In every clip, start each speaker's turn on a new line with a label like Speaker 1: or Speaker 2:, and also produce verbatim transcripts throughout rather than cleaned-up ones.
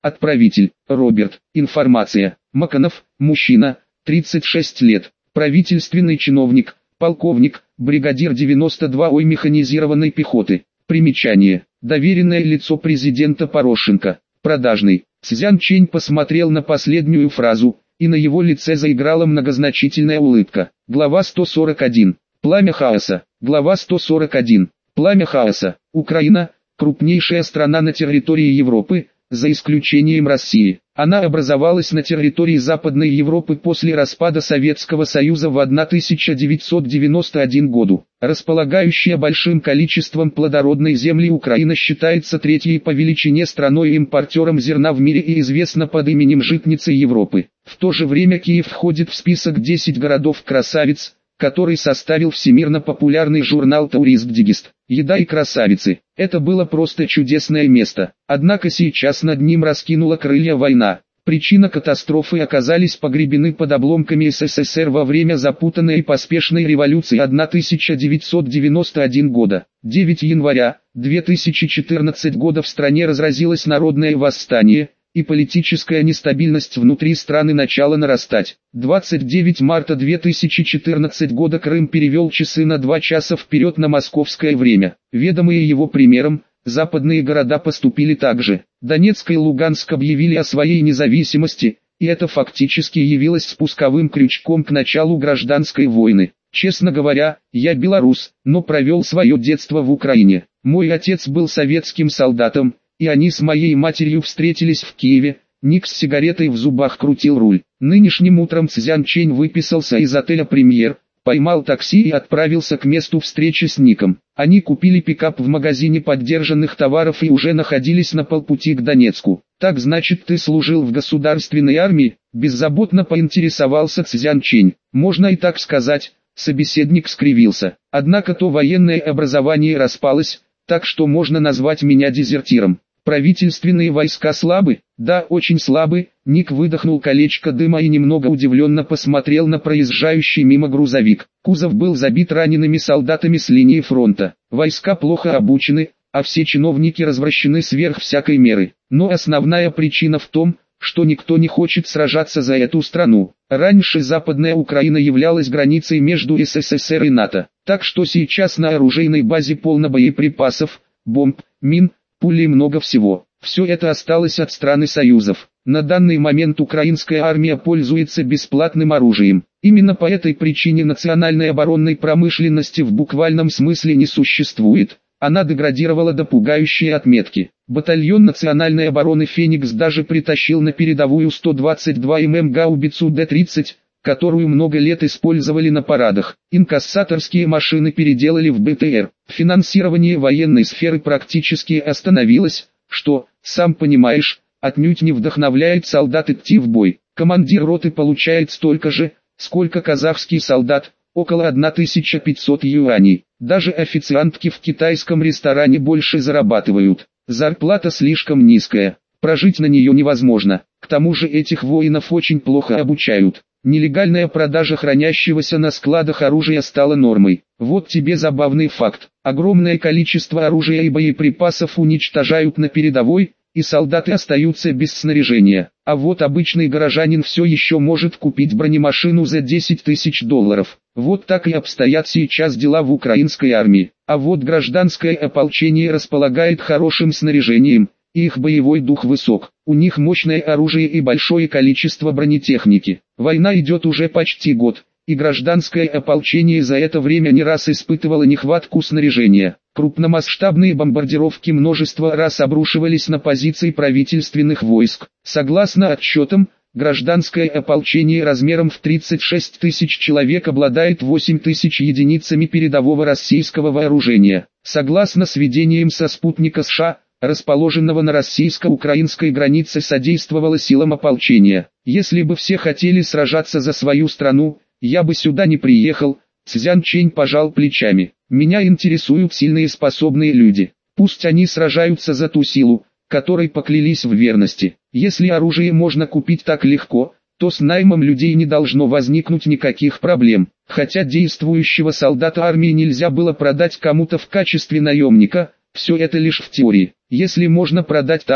Speaker 1: Отправитель – Роберт. Информация. Маканов, мужчина, тридцать шесть лет. Правительственный чиновник, полковник, бригадир девяносто два-ой механизированной пехоты. Примечание. Доверенное лицо президента Порошенко. Продажный. Цзян Чэнь посмотрел на последнюю фразу, и на его лице заиграла многозначительная улыбка. Глава сто сорок один. Пламя хаоса. Глава сто сорок один. Пламя хаоса. Украина – крупнейшая страна на территории Европы, за исключением России. Она образовалась на территории Западной Европы после распада Советского Союза в тысяча девятьсот девяносто первом году. Располагающая большим количеством плодородной земли, Украина считается третьей по величине страной-импортером зерна в мире и известна под именем житницы Европы. В то же время Киев входит в список десяти городов-красавиц, который составил всемирно популярный журнал Tourist Digest. Еда и красавицы. Это было просто чудесное место. Однако сейчас над ним раскинула крылья война. Причина катастрофы оказались погребены под обломками СССР во время запутанной и поспешной революции тысяча девятьсот девяносто первого года. девятого января две тысячи четырнадцатого года в стране разразилось народное восстание, и политическая нестабильность внутри страны начала нарастать. двадцать девятого марта две тысячи четырнадцатого года Крым перевел часы на два часа вперед на московское время. Ведомые его примером, западные города поступили так же. Донецк и Луганск объявили о своей независимости, и это фактически явилось спусковым крючком к началу гражданской войны. Честно говоря, я белорус, но провел свое детство в Украине. Мой отец был советским солдатом, и они с моей матерью встретились в Киеве. Ник с сигаретой в зубах крутил руль. Нынешним утром Цзян Чэнь выписался из отеля «Премьер», поймал такси и отправился к месту встречи с Ником. Они купили пикап в магазине поддержанных товаров и уже находились на полпути к Донецку. «Так значит, ты служил в государственной армии?» – беззаботно поинтересовался Цзян Чэнь. «Можно и так сказать», – собеседник скривился. «Однако то военное образование распалось, так что можно назвать меня дезертиром». «Правительственные войска слабы?» «Да, очень слабы». Ник выдохнул колечко дыма и немного удивленно посмотрел на проезжающий мимо грузовик. Кузов был забит ранеными солдатами с линии фронта. Войска плохо обучены, а все чиновники развращены сверх всякой меры. Но основная причина в том, что никто не хочет сражаться за эту страну. Раньше Западная Украина являлась границей между СССР и НАТО. Так что сейчас на оружейной базе полно боеприпасов, бомб, мин, пулей и много всего. Все это осталось от страны союзов. На данный момент украинская армия пользуется бесплатным оружием. Именно по этой причине национальной оборонной промышленности в буквальном смысле не существует. Она деградировала до пугающей отметки. Батальон национальной обороны «Феникс» даже притащил на передовую сто двадцать два миллиметра гаубицу Д тридцать, которую много лет использовали на парадах. Инкассаторские машины переделали в БТР. Финансирование военной сферы практически остановилось, что, сам понимаешь, отнюдь не вдохновляет солдат идти в бой. Командир роты получает столько же, сколько казахский солдат, около тысяча пятьсот юаней. Даже официантки в китайском ресторане больше зарабатывают. Зарплата слишком низкая, прожить на нее невозможно. К тому же этих воинов очень плохо обучают. Нелегальная продажа хранящегося на складах оружия стала нормой. Вот тебе забавный факт. Огромное количество оружия и боеприпасов уничтожают на передовой, и солдаты остаются без снаряжения. А вот обычный горожанин все еще может купить бронемашину за десять тысяч долларов. Вот так и обстоят сейчас дела в украинской армии. А вот гражданское ополчение располагает хорошим снаряжением, и их боевой дух высок. У них мощное оружие и большое количество бронетехники. Война идет уже почти год, и гражданское ополчение за это время не раз испытывало нехватку снаряжения. Крупномасштабные бомбардировки множество раз обрушивались на позиции правительственных войск. Согласно отчетам, гражданское ополчение размером в тридцать шесть тысяч человек обладает восемь тысяч единицами передового российского вооружения. Согласно сведениям со спутника США, расположенного на российско-украинской границе, содействовало силам ополчения. Если бы все хотели сражаться за свою страну, я бы сюда не приехал. Цзян Чэнь пожал плечами. Меня интересуют сильные способные люди. Пусть они сражаются за ту силу, которой поклялись в верности. Если оружие можно купить так легко, то с наймом людей не должно возникнуть никаких проблем. Хотя действующего солдата армии нельзя было продать кому-то в качестве наемника, все это лишь в теории. Если можно продать танк,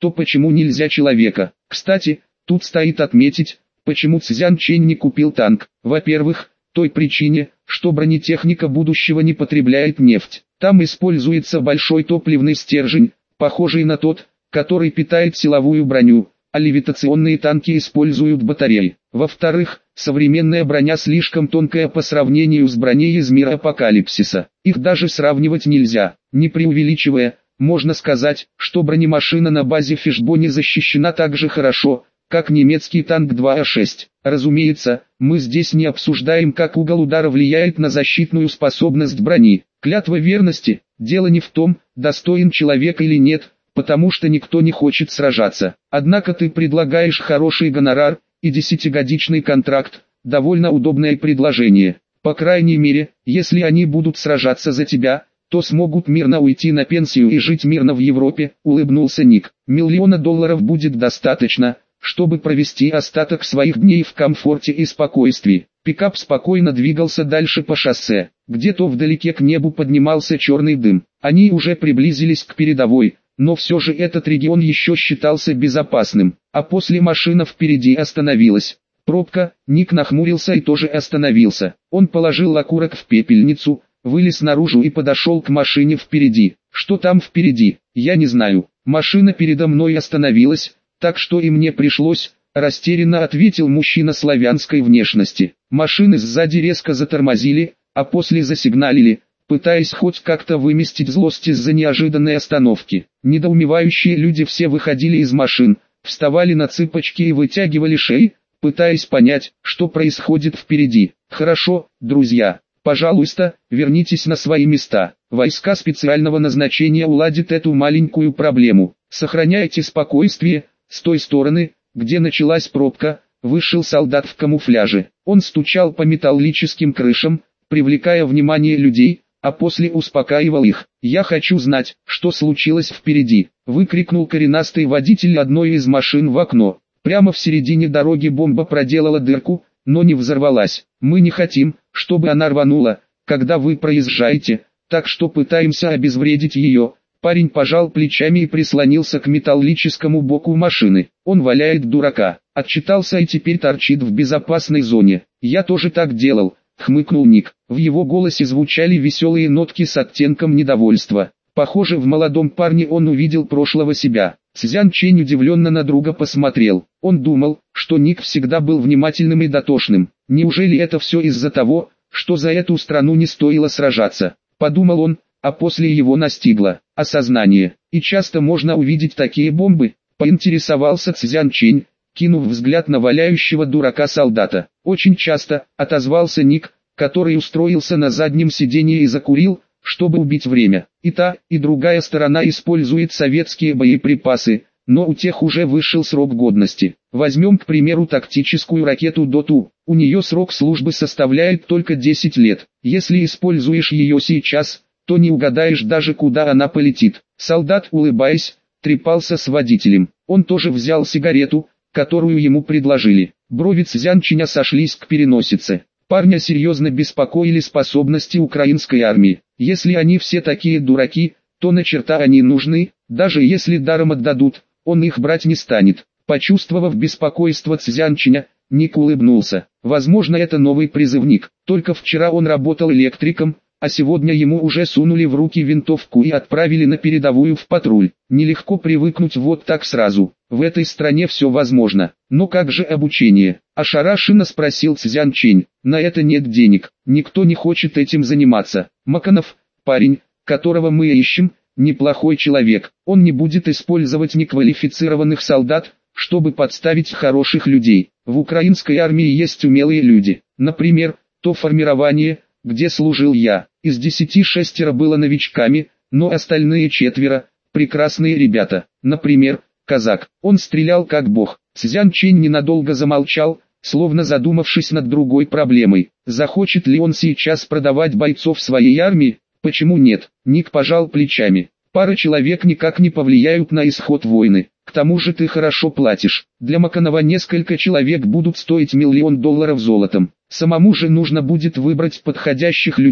Speaker 1: то почему нельзя человека? Кстати, тут стоит отметить, почему Цзян Чэнь не купил танк. Во-первых, той причине, что бронетехника будущего не потребляет нефть. Там используется большой топливный стержень, похожий на тот, который питает силовую броню, а левитационные танки используют батареи. Во-вторых, современная броня слишком тонкая по сравнению с броней из мира апокалипсиса. Их даже сравнивать нельзя. Не преувеличивая, можно сказать, что бронемашина на базе Фишбони защищена так же хорошо, как немецкий танк два А шесть. Разумеется, мы здесь не обсуждаем, как угол удара влияет на защитную способность брони. Клятва верности – дело не в том, достоин человек или нет, потому что никто не хочет сражаться. Однако ты предлагаешь хороший гонорар и десятигодичный контракт, довольно удобное предложение. По крайней мере, если они будут сражаться за тебя, то смогут мирно уйти на пенсию и жить мирно в Европе, улыбнулся Ник. Миллиона долларов будет достаточно, чтобы провести остаток своих дней в комфорте и спокойствии. Пикап спокойно двигался дальше по шоссе. Где-то вдалеке к небу поднимался черный дым. Они уже приблизились к передовой, но все же этот регион еще считался безопасным. А после машина впереди остановилась. Пробка. Ник нахмурился и тоже остановился. Он положил окурок в пепельницу, вылез наружу и подошел к машине впереди. Что там впереди, я не знаю. Машина передо мной остановилась, так что и мне пришлось, растерянно ответил мужчина славянской внешности. Машины сзади резко затормозили, а после засигналили, пытаясь хоть как-то выместить злость из-за неожиданной остановки. Недоумевающие люди все выходили из машин, вставали на цыпочки и вытягивали шеи, пытаясь понять, что происходит впереди. Хорошо, друзья, пожалуйста, вернитесь на свои места. Войска специального назначения уладят эту маленькую проблему. Сохраняйте спокойствие. С той стороны, где началась пробка, вышел солдат в камуфляже. Он стучал по металлическим крышам, привлекая внимание людей, а после успокаивал их. «Я хочу знать, что случилось впереди», — выкрикнул коренастый водитель одной из машин в окно. Прямо в середине дороги бомба проделала дырку, но не взорвалась. «Мы не хотим, чтобы она рванула, когда вы проезжаете, так что пытаемся обезвредить ее». Парень пожал плечами и прислонился к металлическому боку машины. Он валяет дурака. Отчитался и теперь торчит в безопасной зоне. Я тоже так делал, хмыкнул Ник. В его голосе звучали веселые нотки с оттенком недовольства. Похоже, в молодом парне он увидел прошлого себя. Цзян Чэнь удивленно на друга посмотрел. Он думал, что Ник всегда был внимательным и дотошным. Неужели это все из-за того, что за эту страну не стоило сражаться? Подумал он, а после его настигло осознание. И часто можно увидеть такие бомбы, поинтересовался Цзян Чэнь, кинув взгляд на валяющего дурака солдата. Очень часто, отозвался Ник, который устроился на заднем сиденье и закурил, чтобы убить время. И та, и другая сторона использует советские боеприпасы, но у тех уже вышел срок годности. Возьмем, к примеру, тактическую ракету Доту. У нее срок службы составляет только десять лет. Если используешь ее сейчас, то не угадаешь даже, куда она полетит. Солдат, улыбаясь, трепался с водителем. Он тоже взял сигарету, которую ему предложили. Брови Цзян Чэня сошлись к переносице. Парня серьезно беспокоили способности украинской армии. Если они все такие дураки, то на черта они нужны, даже если даром отдадут, он их брать не станет. Почувствовав беспокойство Цзян Чэня, Ник улыбнулся. Возможно, это новый призывник. Только вчера он работал электриком, а сегодня ему уже сунули в руки винтовку и отправили на передовую в патруль. Нелегко привыкнуть вот так сразу. В этой стране все возможно. Но как же обучение? Ошарашенно спросил Цзян Чэнь. На это нет денег. Никто не хочет этим заниматься. Маканов, парень, которого мы ищем, неплохой человек. Он не будет использовать неквалифицированных солдат, чтобы подставить хороших людей. В украинской армии есть умелые люди. Например, то формирование, где служил я. Из десяти шестеро было новичками, но остальные четверо – прекрасные ребята. Например, казак. Он стрелял как бог. Цзян Чэнь ненадолго замолчал, словно задумавшись над другой проблемой. Захочет ли он сейчас продавать бойцов своей армии? Почему нет? Ник пожал плечами. Пара человек никак не повлияют на исход войны. К тому же ты хорошо платишь. Для Маканова несколько человек будут стоить миллион долларов золотом. Самому же нужно будет выбрать подходящих людей,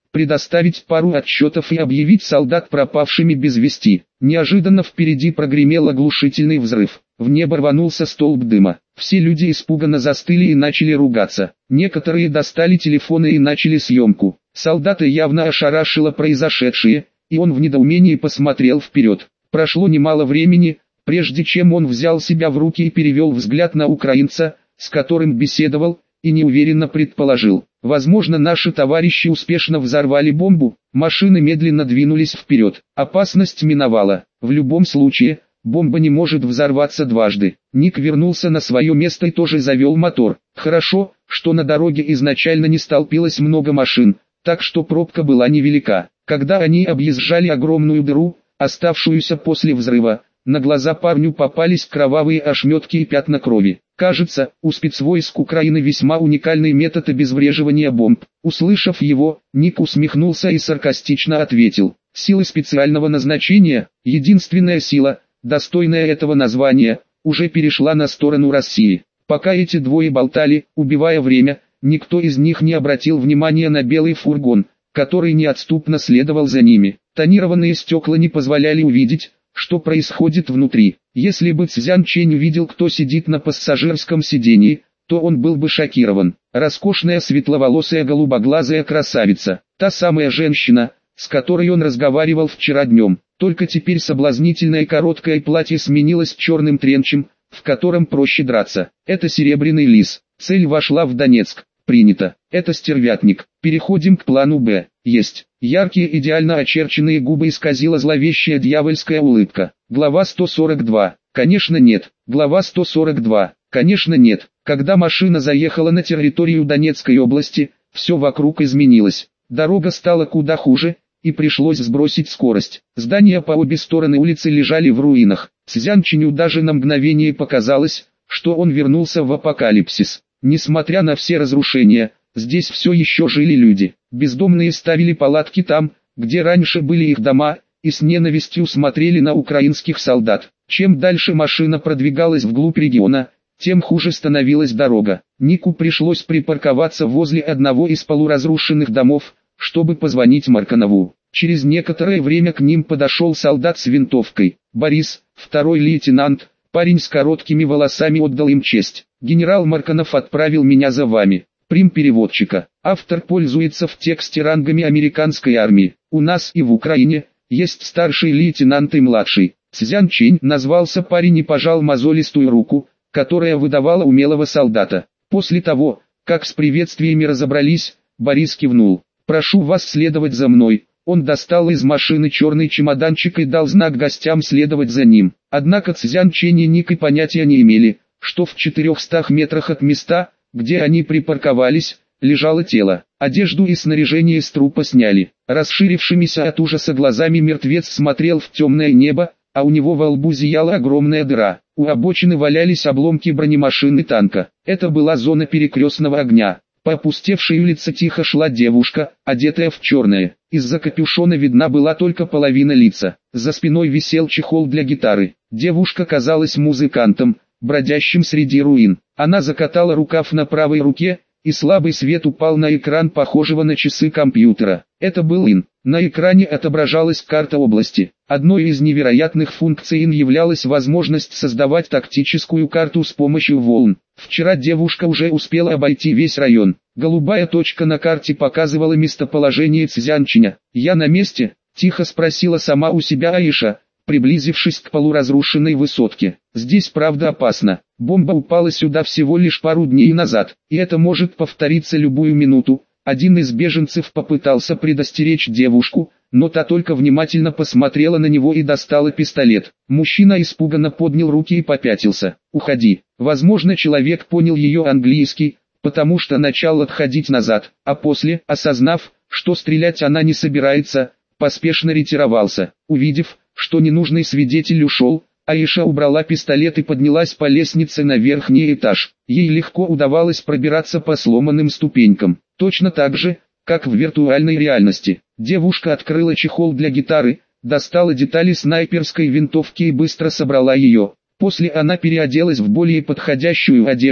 Speaker 1: предоставить пару отчетов и объявить солдат пропавшими без вести. Неожиданно впереди прогремел оглушительный взрыв. В небо рванулся столб дыма. Все люди испуганно застыли и начали ругаться. Некоторые достали телефоны и начали съемку. Солдата явно ошарашило произошедшее, и он в недоумении посмотрел вперед. Прошло немало времени, прежде чем он взял себя в руки и перевел взгляд на украинца, с которым беседовал, и неуверенно предположил: возможно, наши товарищи успешно взорвали бомбу. Машины медленно двинулись вперед. Опасность миновала. В любом случае, бомба не может взорваться дважды. Ник вернулся на свое место и тоже завел мотор. Хорошо, что на дороге изначально не столпилось много машин, так что пробка была невелика. Когда они объезжали огромную дыру, оставшуюся после взрыва, на глаза парню попались кровавые ошметки и пятна крови. Кажется, у спецвойск Украины весьма уникальный метод обезвреживания бомб. Услышав его, Ник усмехнулся и саркастично ответил: силы специального назначения, единственная сила, достойная этого названия, уже перешла на сторону России. Пока эти двое болтали, убивая время, никто из них не обратил внимания на белый фургон, который неотступно следовал за ними. Тонированные стекла не позволяли увидеть, что происходит внутри. Если бы Цзян Чэнь увидел, кто сидит на пассажирском сидении, то он был бы шокирован. Роскошная светловолосая голубоглазая красавица, та самая женщина, с которой он разговаривал вчера днем. Только теперь соблазнительное короткое платье сменилось черным тренчем, в котором проще драться. Это Серебряный лис. Цель вошла в Донецк. Принято. Это стервятник. Переходим к плану Б. Есть. Яркие идеально очерченные губы исказила зловещая дьявольская улыбка. Глава сто сорок два. Конечно нет. Глава сто сорок два. Конечно нет. Когда машина заехала на территорию Донецкой области, все вокруг изменилось. Дорога стала куда хуже, и пришлось сбросить скорость. Здания по обе стороны улицы лежали в руинах. Цзян Чэню даже на мгновение показалось, что он вернулся в апокалипсис. Несмотря на все разрушения, здесь все еще жили люди. Бездомные ставили палатки там, где раньше были их дома, и с ненавистью смотрели на украинских солдат. Чем дальше машина продвигалась вглубь региона, тем хуже становилась дорога. Нику пришлось припарковаться возле одного из полуразрушенных домов, чтобы позвонить Марканову. Через некоторое время к ним подошел солдат с винтовкой. Борис, второй лейтенант, парень с короткими волосами, отдал им честь. Генерал Марканов отправил меня за вами. Прим переводчика. Автор пользуется в тексте рангами американской армии. У нас и в Украине есть старший лейтенант и младший. Цзян Чэнь назвался парень и пожал мозолистую руку, которая выдавала умелого солдата. После того, как с приветствиями разобрались, Борис кивнул. «Прошу вас следовать за мной». Он достал из машины черный чемоданчик и дал знак гостям следовать за ним. Однако Цзян Чэнь и Ник и понятия не имели, что в четырехстах метрах от места, где они припарковались, лежало тело. Одежду и снаряжение с трупа сняли. Расширившимися от ужаса глазами мертвец смотрел в темное небо, а у него во лбу зияла огромная дыра. У обочины валялись обломки бронемашины танка. Это была зона перекрестного огня. По опустевшей улице тихо шла девушка, одетая в черное. Из-за капюшона видна была только половина лица. За спиной висел чехол для гитары. Девушка казалась музыкантом, бродящим среди руин. Она закатала рукав на правой руке, и слабый свет упал на экран похожего на часы компьютера. Это был ин. На экране отображалась карта области. Одной из невероятных функций ин являлась возможность создавать тактическую карту с помощью волн. Вчера девушка уже успела обойти весь район. Голубая точка на карте показывала местоположение Цзян Чэня. «Я на месте?» – тихо спросила сама у себя Аиша, приблизившись к полуразрушенной высотке. «Здесь правда опасно. Бомба упала сюда всего лишь пару дней назад, и это может повториться любую минуту». Один из беженцев попытался предостеречь девушку, но та только внимательно посмотрела на него и достала пистолет. Мужчина испуганно поднял руки и попятился. «Уходи». Возможно, человек понял ее английский, потому что начал отходить назад, а после, осознав, что стрелять она не собирается, поспешно ретировался. Увидев, что ненужный свидетель ушел, Аиша убрала пистолет и поднялась по лестнице на верхний этаж. Ей легко удавалось пробираться по сломанным ступенькам. Точно так же, как в виртуальной реальности. Девушка открыла чехол для гитары, достала детали снайперской винтовки и быстро собрала ее. После она переоделась в более подходящую одежду,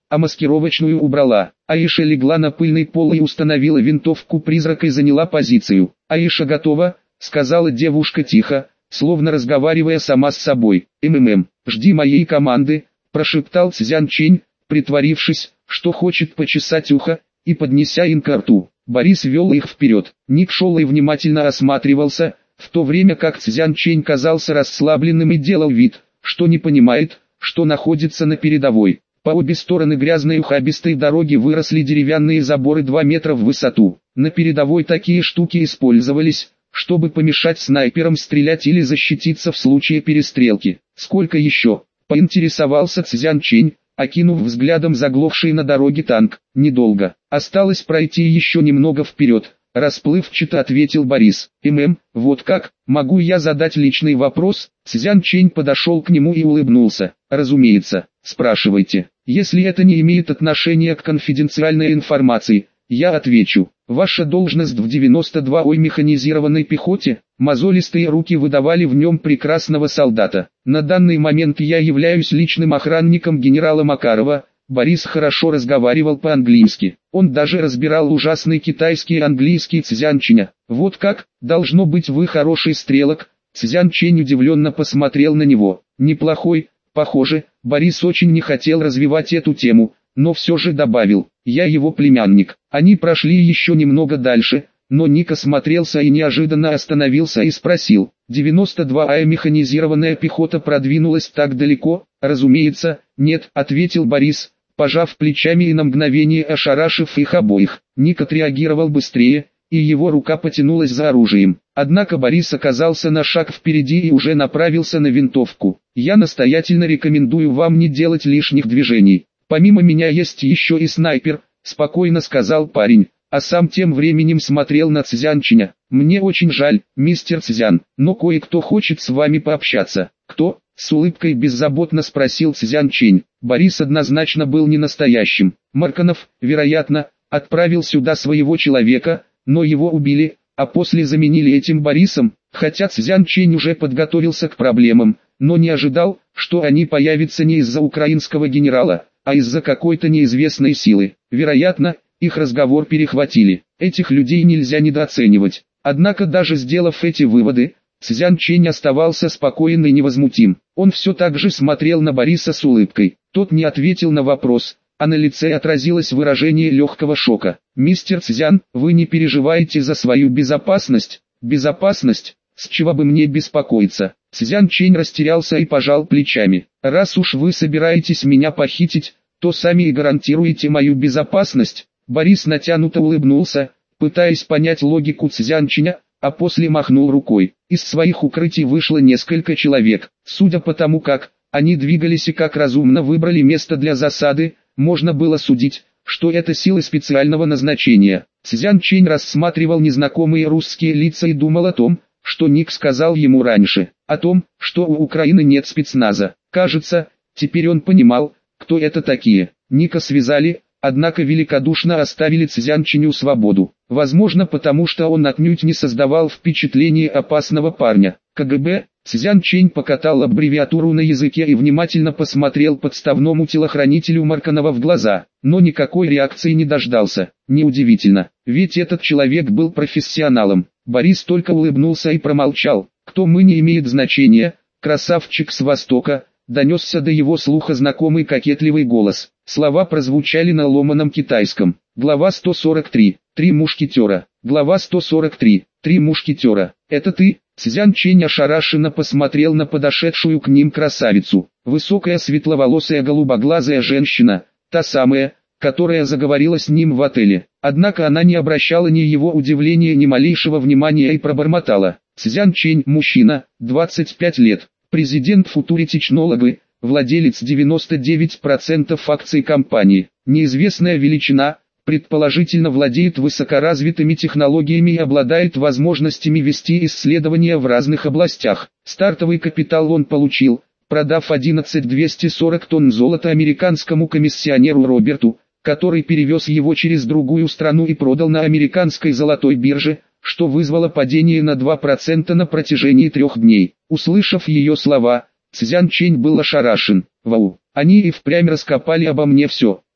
Speaker 1: а маскировочную убрала. Аиша легла на пыльный пол и установила винтовку призрака и заняла позицию. «Аиша готова», — сказала девушка тихо, словно разговаривая сама с собой. «МММ, жди моей команды», — прошептал Цзян Чэнь, притворившись, что хочет почесать ухо, и поднеся им ко рту. Борис вел их вперед. Ник шел и внимательно осматривался, в то время как Цзян Чэнь казался расслабленным и делал вид, что не понимает, что находится на передовой. По обе стороны грязной ухабистой дороги выросли деревянные заборы два метра в высоту. На передовой такие штуки использовались, чтобы помешать снайперам стрелять или защититься в случае перестрелки. «Сколько еще?» — поинтересовался Цзян Чэнь, окинув взглядом заглохший на дороге танк. «Недолго. Осталось пройти еще немного вперед», — расплывчато ответил Борис. «ММ, вот как, могу я задать личный вопрос?» Цзян Чэнь подошел к нему и улыбнулся. «Разумеется, спрашивайте. Если это не имеет отношения к конфиденциальной информации, я отвечу. Ваша должность в девяносто второй механизированной пехоте?» Мозолистые руки выдавали в нем прекрасного солдата. «На данный момент я являюсь личным охранником генерала Макарова». Борис хорошо разговаривал по-английски. Он даже разбирал ужасный китайский и английский Цзян Чэня. «Вот как, должно быть, вы хороший стрелок». Цзян Чэнь удивленно посмотрел на него. «Неплохой, похоже». Борис очень не хотел развивать эту тему, но все же добавил: «Я его племянник». Они прошли еще немного дальше, но Ник осмотрелся и неожиданно остановился и спросил: девяносто вторая механизированная пехота продвинулась так далеко?» «Разумеется, нет», — ответил Борис, пожав плечами и на мгновение ошарашив их обоих. Ник отреагировал быстрее, и его рука потянулась за оружием. Однако Борис оказался на шаг впереди и уже направился на винтовку. «Я настоятельно рекомендую вам не делать лишних движений. Помимо меня есть еще и снайпер», — спокойно сказал парень, а сам тем временем смотрел на Цзян Чэня. «Мне очень жаль, мистер Цзян, но кое-кто хочет с вами пообщаться». «Кто?» — с улыбкой беззаботно спросил Цзян Чэнь. Борис однозначно был не настоящим. Марканов, вероятно, отправил сюда своего человека, но его убили, а после заменили этим Борисом. Хотя Цзян Чэнь уже подготовился к проблемам, но не ожидал, что они появятся не из-за украинского генерала, а из-за какой-то неизвестной силы. Вероятно, их разговор перехватили. Этих людей нельзя недооценивать. Однако даже сделав эти выводы, Цзян Чэнь оставался спокоен и невозмутим. Он все так же смотрел на Бориса с улыбкой. Тот не ответил на вопрос, а на лице отразилось выражение легкого шока. «Мистер Цзян, вы не переживаете за свою безопасность?» «Безопасность? С чего бы мне беспокоиться?» Цзян Чэнь растерялся и пожал плечами. «Раз уж вы собираетесь меня похитить, то сами и гарантируете мою безопасность». Борис натянуто улыбнулся, пытаясь понять логику Цзян Чэня, а после махнул рукой. Из своих укрытий вышло несколько человек. Судя по тому, как они двигались и как разумно выбрали место для засады, можно было судить, что это силы специального назначения. Цзян Чэнь рассматривал незнакомые русские лица и думал о том, что Ник сказал ему раньше, о том, что у Украины нет спецназа. Кажется, теперь он понимал, кто это такие. Ника связали, однако великодушно оставили Цзян Чэню свободу. Возможно, потому что он отнюдь не создавал впечатления опасного парня. КГБ. Цзян Чэнь покатал аббревиатуру на языке и внимательно посмотрел подставному телохранителю Марканова в глаза, но никакой реакции не дождался. Неудивительно, ведь этот человек был профессионалом. Борис только улыбнулся и промолчал. «Кто мы, не имеет значения, красавчик с Востока», донесся до его слуха знакомый кокетливый голос. Слова прозвучали на ломаном китайском. Глава сто сорок три. Три мушкетера. Глава сто сорок три. Три мушкетера. «Это ты?» Цзян Чэнь ошарашенно посмотрел на подошедшую к ним красавицу. Высокая светловолосая голубоглазая женщина, та самая, которая заговорила с ним в отеле. Однако она не обращала ни его удивления, ни малейшего внимания и пробормотала. Цзян Чэнь, мужчина, двадцать пять лет, президент Future Technology, владелец девяносто девять процентов акций компании, неизвестная величина, предположительно владеет высокоразвитыми технологиями и обладает возможностями вести исследования в разных областях. Стартовый капитал он получил, продав одиннадцать тысяч двести сорок тонн золота американскому комиссионеру Роберту, который перевез его через другую страну и продал на американской золотой бирже, что вызвало падение на два процента на протяжении трех дней. Услышав ее слова, Цзян Чэнь был ошарашен. «Вау, они и впрямь раскопали обо мне все.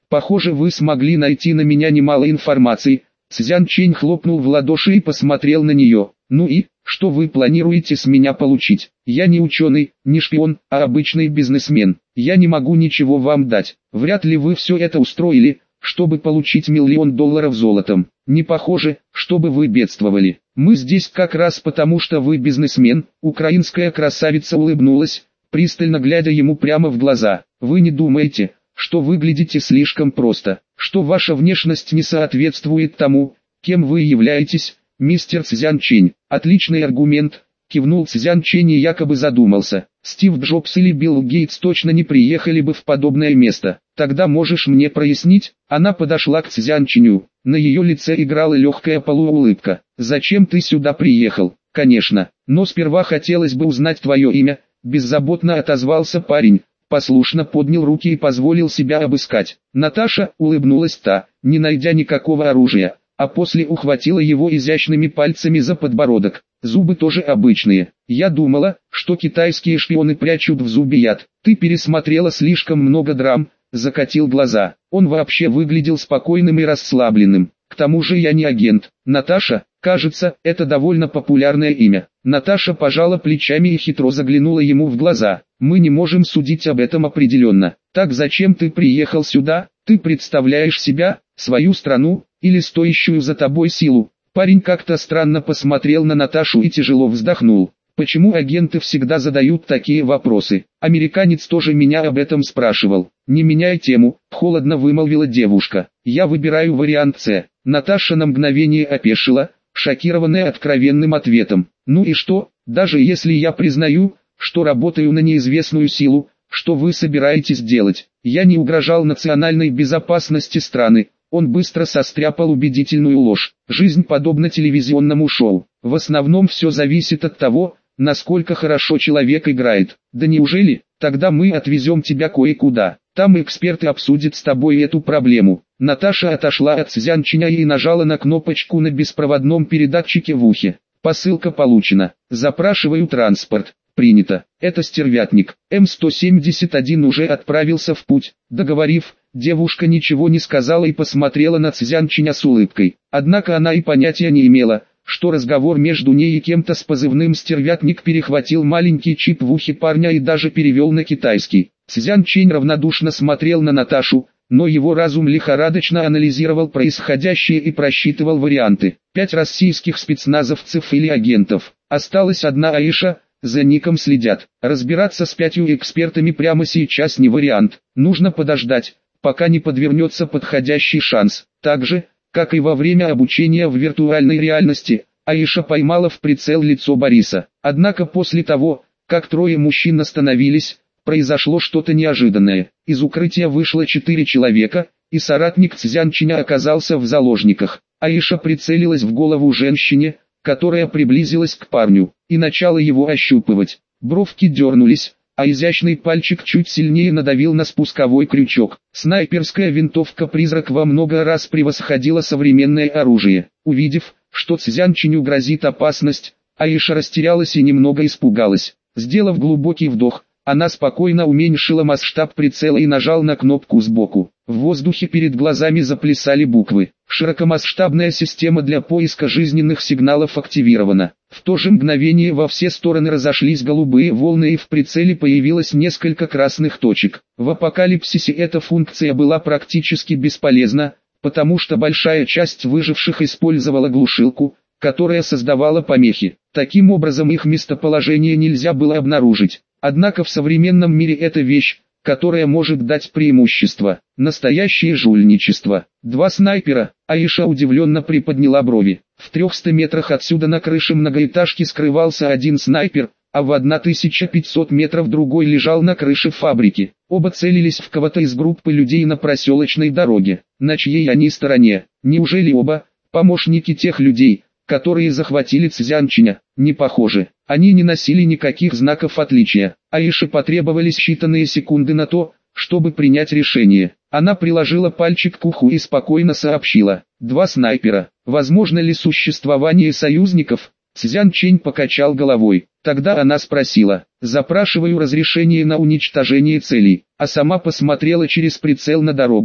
Speaker 1: Похоже, вы смогли найти на меня немало информации. Цзян Чэнь хлопнул в ладоши и посмотрел на нее. Ну и, что вы планируете с меня получить? Я не ученый, не шпион, а обычный бизнесмен. Я не могу ничего вам дать. Вряд ли вы все это устроили, чтобы получить миллион долларов золотом. Не похоже, чтобы вы бедствовали. Мы здесь как раз потому, что вы бизнесмен. Украинская красавица улыбнулась, пристально глядя ему прямо в глаза. Вы не думаете, что выглядите слишком просто, что ваша внешность не соответствует тому, кем вы являетесь, мистер Цзян Чэнь? Отличный аргумент, кивнул Цзян Чэнь и якобы задумался. Стив Джобс или Билл Гейтс точно не приехали бы в подобное место. Тогда можешь мне прояснить? Она подошла к Цзян Чэню. На ее лице играла легкая полуулыбка. Зачем ты сюда приехал? Конечно, но сперва хотелось бы узнать твое имя. Беззаботно отозвался парень. Послушно поднял руки и позволил себя обыскать. Наташа, улыбнулась та, не найдя никакого оружия, а после ухватила его изящными пальцами за подбородок. Зубы тоже обычные. Я думала, что китайские шпионы прячут в зубе яд. Ты пересмотрела слишком много драм, закатил глаза. Он вообще выглядел спокойным и расслабленным. К тому же я не агент. Наташа, кажется, это довольно популярное имя. Наташа пожала плечами и хитро заглянула ему в глаза. Мы не можем судить об этом определенно. Так зачем ты приехал сюда? Ты представляешь себя, свою страну, или стоящую за тобой силу? Парень как-то странно посмотрел на Наташу и тяжело вздохнул. Почему агенты всегда задают такие вопросы? Американец тоже меня об этом спрашивал. Не меняй тему, холодно вымолвила девушка. Я выбираю вариант С. Наташа на мгновение опешила, шокированная откровенным ответом. Ну и что, даже если я признаю, что работаю на неизвестную силу, что вы собираетесь делать? Я не угрожал национальной безопасности страны. Он быстро состряпал убедительную ложь. Жизнь подобна телевизионному шоу. В основном все зависит от того, насколько хорошо человек играет. Да неужели? Тогда мы отвезем тебя кое-куда. Там эксперты обсудят с тобой эту проблему. Наташа отошла от Цзян Чэня и нажала на кнопочку на беспроводном передатчике в ухе. Посылка получена. Запрашиваю транспорт. Принято. Это стервятник. Эм сто семьдесят один уже отправился в путь. Договорив, девушка ничего не сказала и посмотрела на Цзян Чэня с улыбкой. Однако она и понятия не имела, что разговор между ней и кем-то с позывным «Стервятник» перехватил маленький чип в ухе парня и даже перевел на китайский. Цзян Чэнь равнодушно смотрел на Наташу, но его разум лихорадочно анализировал происходящее и просчитывал варианты. Пять российских спецназовцев или агентов. Осталась одна Аиша, за ником следят. Разбираться с пятью экспертами прямо сейчас не вариант. Нужно подождать, пока не подвернется подходящий шанс. Так же, как и во время обучения в виртуальной реальности, Аиша поймала в прицел лицо Бориса. Однако после того, как трое мужчин остановились, произошло что-то неожиданное. Из укрытия вышло четыре человека, и соратник Цзян Чэня оказался в заложниках. Аиша прицелилась в голову женщине, которая приблизилась к парню, и начала его ощупывать. Бровки дернулись, а изящный пальчик чуть сильнее надавил на спусковой крючок. Снайперская винтовка-призрак во много раз превосходила современное оружие. Увидев, что Цзян Чэню грозит опасность, Аиша растерялась и немного испугалась. Сделав глубокий вдох, она спокойно уменьшила масштаб прицела и нажала на кнопку сбоку. В воздухе перед глазами заплясали буквы. Широкомасштабная система для поиска жизненных сигналов активирована. В то же мгновение во все стороны разошлись голубые волны и в прицеле появилось несколько красных точек. В апокалипсисе эта функция была практически бесполезна, потому что большая часть выживших использовала глушилку, которая создавала помехи. Таким образом их местоположение нельзя было обнаружить. Однако в современном мире это вещь, которая может дать преимущество. Настоящее жульничество. Два снайпера. Аиша удивленно приподняла брови. В трехстах метрах отсюда на крыше многоэтажки скрывался один снайпер, а в тысяча пятьсот метров другой лежал на крыше фабрики. Оба целились в кого-то из группы людей на проселочной дороге. На чьей они стороне? Неужели оба помощники тех людей, которые захватили Цзян Чэня? Не похоже. Они не носили никаких знаков отличия. Аише потребовались считанные секунды на то, чтобы принять решение. Она приложила пальчик к уху и спокойно сообщила. Два снайпера. Возможно ли существование союзников? Цзян Чэнь покачал головой. Тогда она спросила. Запрашиваю разрешение на уничтожение целей. А сама посмотрела через прицел на дорогу.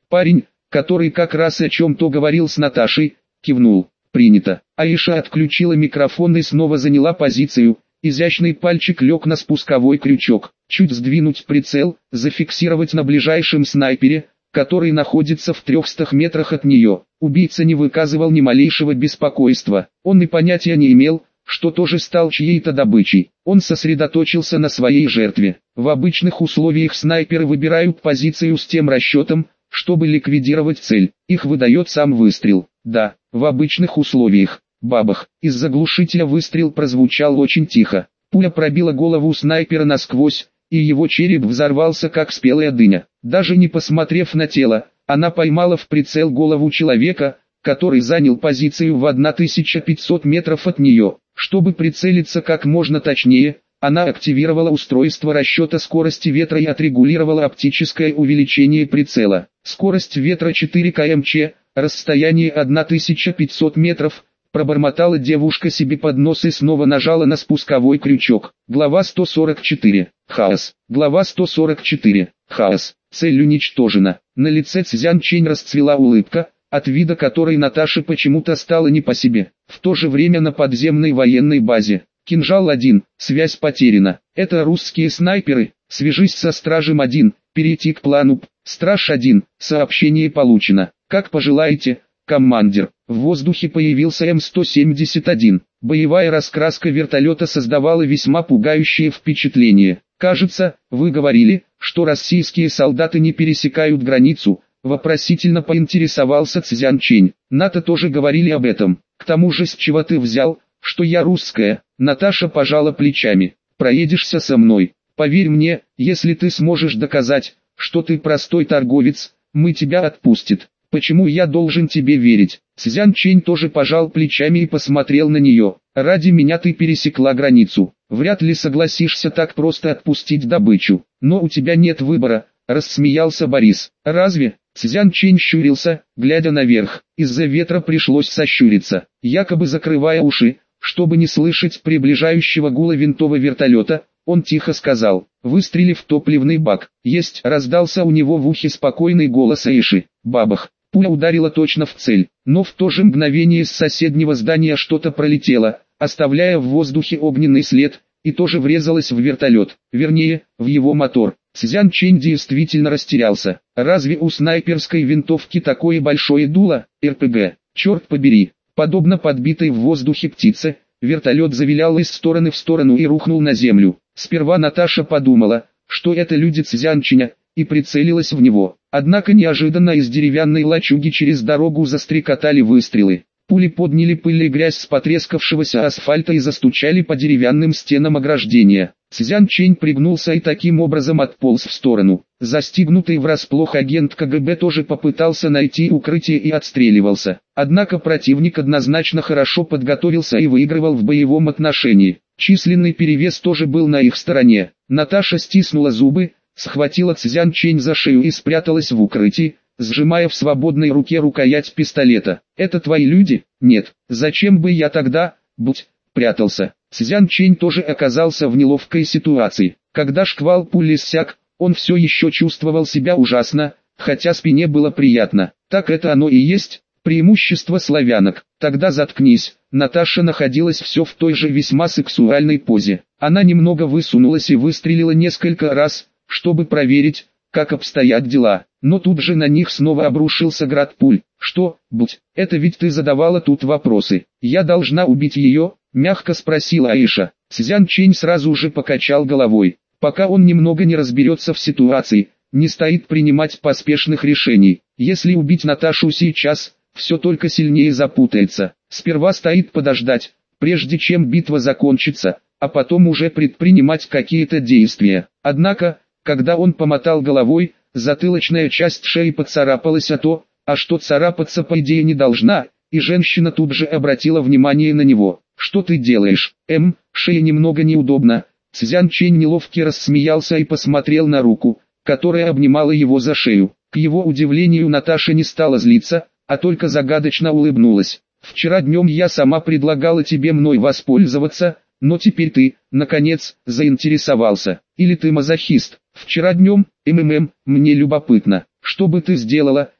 Speaker 1: Парень, который как раз о чем-то говорил с Наташей, кивнул. Принято. Аиша отключила микрофон и снова заняла позицию. Изящный пальчик лег на спусковой крючок. Чуть сдвинуть прицел, зафиксировать на ближайшем снайпере, который находится в трехстах метрах от нее. Убийца не выказывал ни малейшего беспокойства. Он и понятия не имел, что тоже стал чьей-то добычей. Он сосредоточился на своей жертве. В обычных условиях снайперы выбирают позицию с тем расчетом, чтобы ликвидировать цель. Их выдает сам выстрел. Да, в обычных условиях. Бабах. Из заглушителя выстрел прозвучал очень тихо. Пуля пробила голову снайпера насквозь, и его череп взорвался как спелая дыня. Даже не посмотрев на тело, она поймала в прицел голову человека, который занял позицию в тысяча пятьсот метров от нее. Чтобы прицелиться как можно точнее, она активировала устройство расчета скорости ветра и отрегулировала оптическое увеличение прицела. Скорость ветра четыре километра, расстояние тысяча пятьсот метров. Пробормотала девушка себе под нос и снова нажала на спусковой крючок. Глава сто сорок четыре. Хаос. Глава сто сорок четыре. Хаос. Цель уничтожена. На лице Цзян Чэнь расцвела улыбка, от вида которой Наташе почему-то стало не по себе. В то же время на подземной военной базе. Кинжал один. Связь потеряна. Это русские снайперы. Свяжись со стражем один. Перейти к плану. Страж один. Сообщение получено. Как пожелаете, командир. В воздухе появился Эм сто семьдесят один. Боевая раскраска вертолета создавала весьма пугающее впечатление. «Кажется, вы говорили, что российские солдаты не пересекают границу», вопросительно поинтересовался Цзян Чэнь. «НАТО тоже говорили об этом. К тому же с чего ты взял, что я русская?» Наташа пожала плечами. «Проедешься со мной. Поверь мне, если ты сможешь доказать, что ты простой торговец, мы тебя отпустят. Почему я должен тебе верить?» Цзян Чэнь тоже пожал плечами и посмотрел на нее. «Ради меня ты пересекла границу. Вряд ли согласишься так просто отпустить добычу. Но у тебя нет выбора», рассмеялся Борис. «Разве?» Цзян Чэнь щурился, глядя наверх. Из-за ветра пришлось сощуриться, якобы закрывая уши, чтобы не слышать приближающего гула винтового вертолета. Он тихо сказал: «Выстрели в топливный бак». «Есть!» раздался у него в ухе спокойный голос Аиши. Бабах! Пуля ударила точно в цель, но в то же мгновение с соседнего здания что-то пролетело, оставляя в воздухе огненный след, и тоже врезалась в вертолет, вернее, в его мотор. Цзян Чэнь действительно растерялся. Разве у снайперской винтовки такое большое дуло? эр пэ гэ. Черт побери! Подобно подбитой в воздухе птице, вертолет завилял из стороны в сторону и рухнул на землю. Сперва Наташа подумала, что это люди Цзян Чэня, и прицелилась в него. Однако неожиданно из деревянной лачуги через дорогу застрекотали выстрелы. Пули подняли пыль и грязь с потрескавшегося асфальта и застучали по деревянным стенам ограждения. Цзян Чэнь пригнулся и таким образом отполз в сторону. Застигнутый врасплох агент ка гэ бэ тоже попытался найти укрытие и отстреливался. Однако противник однозначно хорошо подготовился и выигрывал в боевом отношении. Численный перевес тоже был на их стороне. Наташа стиснула зубы, схватила Цзян Чэнь за шею и спряталась в укрытии, сжимая в свободной руке рукоять пистолета. «Это твои люди?» «Нет. Зачем бы я тогда, будь, прятался?» Цзян Чэнь тоже оказался в неловкой ситуации. Когда шквал пуль иссяк, он все еще чувствовал себя ужасно, хотя спине было приятно. Так это оно и есть, преимущество славянок. «Тогда заткнись». Наташа находилась все в той же весьма сексуальной позе. Она немного высунулась и выстрелила несколько раз, чтобы проверить, как обстоят дела. Но тут же на них снова обрушился град пуль. «Что, будь, это ведь ты задавала тут вопросы. Я должна убить ее?» — мягко спросила Аиша. Цзян Чэнь сразу же покачал головой. Пока он немного не разберется в ситуации, не стоит принимать поспешных решений. Если убить Наташу сейчас, все только сильнее запутается. Сперва стоит подождать, прежде чем битва закончится, а потом уже предпринимать какие-то действия. Однако, когда он помотал головой, затылочная часть шеи поцарапалась о то, а что царапаться по идее не должна, и женщина тут же обратила внимание на него. «Что ты делаешь?» «Эм, шея немного неудобно». Цзян Чэнь неловко рассмеялся и посмотрел на руку, которая обнимала его за шею. К его удивлению Наташа не стала злиться, а только загадочно улыбнулась. «Вчера днем я сама предлагала тебе мной воспользоваться, но теперь ты, наконец, заинтересовался. Или ты мазохист?» «Вчера днем, ммм, мне любопытно, что бы ты сделала,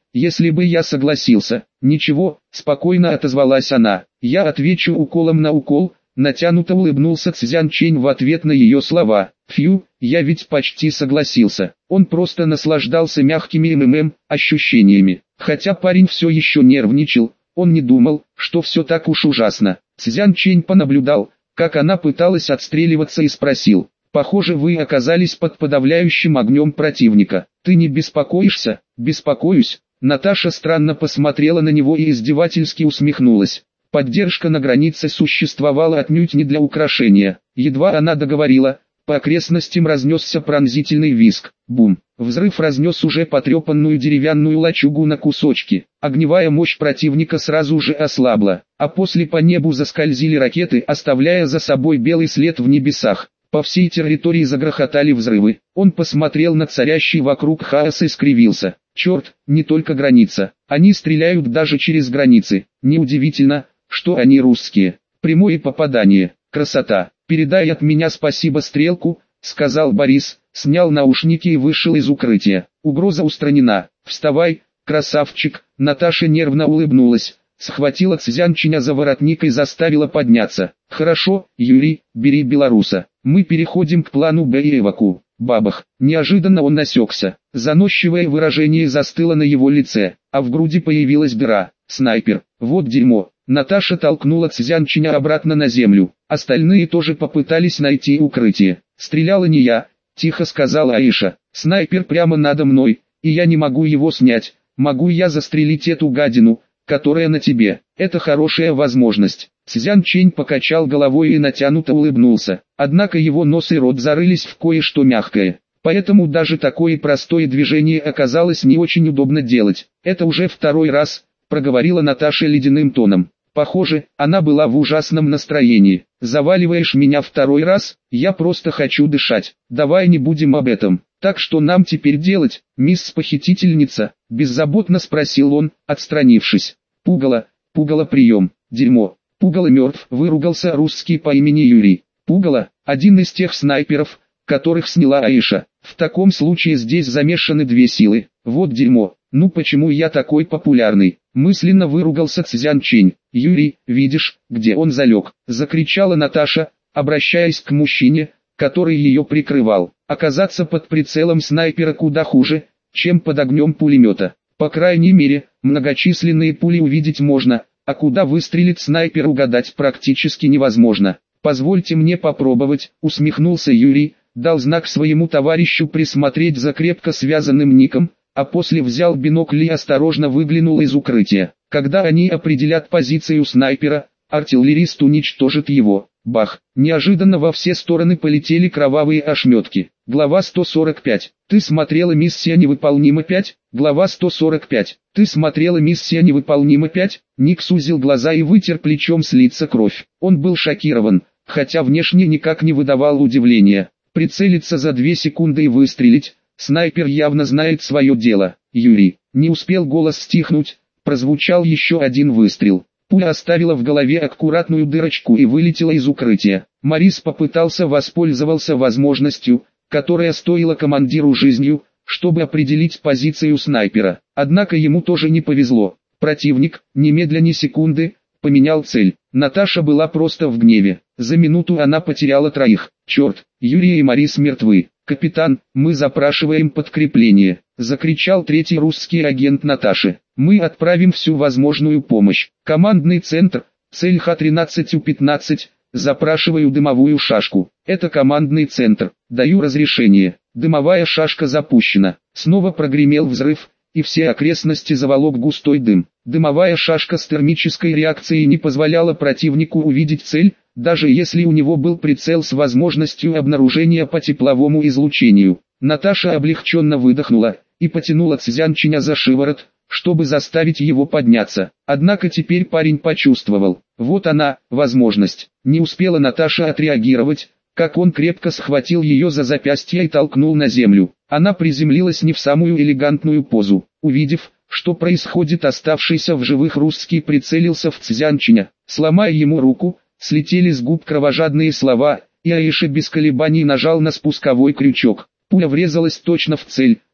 Speaker 1: если бы я согласился. Ничего, спокойно отозвалась она. Я отвечу уколом на укол. Натянуто улыбнулся Цзян Чэнь в ответ на ее слова. Фью, я ведь почти согласился. Он просто наслаждался мягкими МММ ощущениями. Хотя парень все еще нервничал, он не думал, что все так уж ужасно. Цзян Чэнь понаблюдал, как она пыталась отстреливаться, и спросил: «Похоже, вы оказались под подавляющим огнем противника. Ты не беспокоишься?» «Беспокоюсь». Наташа странно посмотрела на него и издевательски усмехнулась. Поддержка на границе существовала отнюдь не для украшения. Едва она договорила, по окрестностям разнесся пронзительный визг. Бум! Взрыв разнес уже потрепанную деревянную лачугу на кусочки. Огневая мощь противника сразу же ослабла, а после по небу заскользили ракеты, оставляя за собой белый след в небесах. По всей территории загрохотали взрывы. Он посмотрел на царящий вокруг хаос и скривился. Черт, не только граница. Они стреляют даже через границы. Неудивительно, что они русские. Прямое попадание. Красота. «Передай от меня спасибо Стрелку», — сказал Борис, снял наушники и вышел из укрытия. Угроза устранена. «Вставай, красавчик». Наташа нервно улыбнулась, схватила Цзян Чэня за воротник и заставила подняться. «Хорошо, Юрий, бери белоруса. Мы переходим к плану Б и эваку». Бабах. Неожиданно он насекся. Заносчивое выражение застыло на его лице, а в груди появилась дыра. Снайпер. Вот дерьмо. Наташа толкнула Цзян Чэня обратно на землю. Остальные тоже попытались найти укрытие. «Стреляла не я», — тихо сказала Аиша. «Снайпер прямо надо мной, и я не могу его снять. Могу я застрелить эту гадину, которая на тебе? Это хорошая возможность». Цзян Чэнь покачал головой и натянуто улыбнулся. Однако его нос и рот зарылись в кое-что мягкое. Поэтому даже такое простое движение оказалось не очень удобно делать. «Это уже второй раз», — проговорила Наташа ледяным тоном. Похоже, она была в ужасном настроении. «Заваливаешь меня второй раз? Я просто хочу дышать. Давай не будем об этом. Так что нам теперь делать, мисс-похитительница?» — беззаботно спросил он, отстранившись. «Пугало, пугало прием, дерьмо. Пугало мертв», — выругался русский по имени Юрий. «Пугало, один из тех снайперов, которых сняла Аиша. В таком случае здесь замешаны две силы. Вот дерьмо. Ну почему я такой популярный?» Мысленно выругался Цзян Чэнь. «Юрий, видишь, где он залег?» — закричала Наташа, обращаясь к мужчине, который ее прикрывал. «Оказаться под прицелом снайпера куда хуже, чем под огнем пулемета. По крайней мере, многочисленные пули увидеть можно, а куда выстрелит снайпер угадать практически невозможно. Позвольте мне попробовать», — усмехнулся Юрий, дал знак своему товарищу присмотреть за крепко связанным Ником, а после взял бинокль и осторожно выглянул из укрытия. Когда они определят позицию снайпера, артиллерист уничтожит его. Бах! Неожиданно во все стороны полетели кровавые ошметки. Глава сто сорок пять. Ты смотрела «Миссия невыполнима пять»? Глава сто сорок пять. Ты смотрела «Миссия невыполнима пять»? Ник сузил глаза и вытер плечом с лица кровь. Он был шокирован, хотя внешне никак не выдавал удивления. Прицелиться за две секунды и выстрелить. Снайпер явно знает свое дело. Юрий. Не успел голос стихнуть, прозвучал еще один выстрел. Пуля оставила в голове аккуратную дырочку и вылетела из укрытия. Морис попытался воспользоваться возможностью, которая стоила командиру жизнью, чтобы определить позицию снайпера. Однако ему тоже не повезло. Противник, немедля ни секунды, поменял цель. Наташа была просто в гневе. За минуту она потеряла троих. Черт, Юрий и Морис мертвы. «Капитан, мы запрашиваем подкрепление», — закричал третий русский агент Наташи. «Мы отправим всю возможную помощь. Командный центр, цель Х тринадцать У пятнадцать, запрашиваю дымовую шашку. Это командный центр, даю разрешение». Дымовая шашка запущена. Снова прогремел взрыв, и все окрестности заволок густой дым. Дымовая шашка с термической реакцией не позволяла противнику увидеть цель, даже если у него был прицел с возможностью обнаружения по тепловому излучению. Наташа облегченно выдохнула и потянула Цзян Чэня за шиворот, чтобы заставить его подняться. Однако теперь парень почувствовал, вот она, возможность. Не успела Наташа отреагировать, как он крепко схватил ее за запястье и толкнул на землю. Она приземлилась не в самую элегантную позу. Увидев, что происходит, оставшийся в живых русский прицелился в Цзян Чэня, сломая ему руку. Слетели с губ кровожадные слова, и Аиша без колебаний нажал на спусковой крючок. Пуля врезалась точно в цель,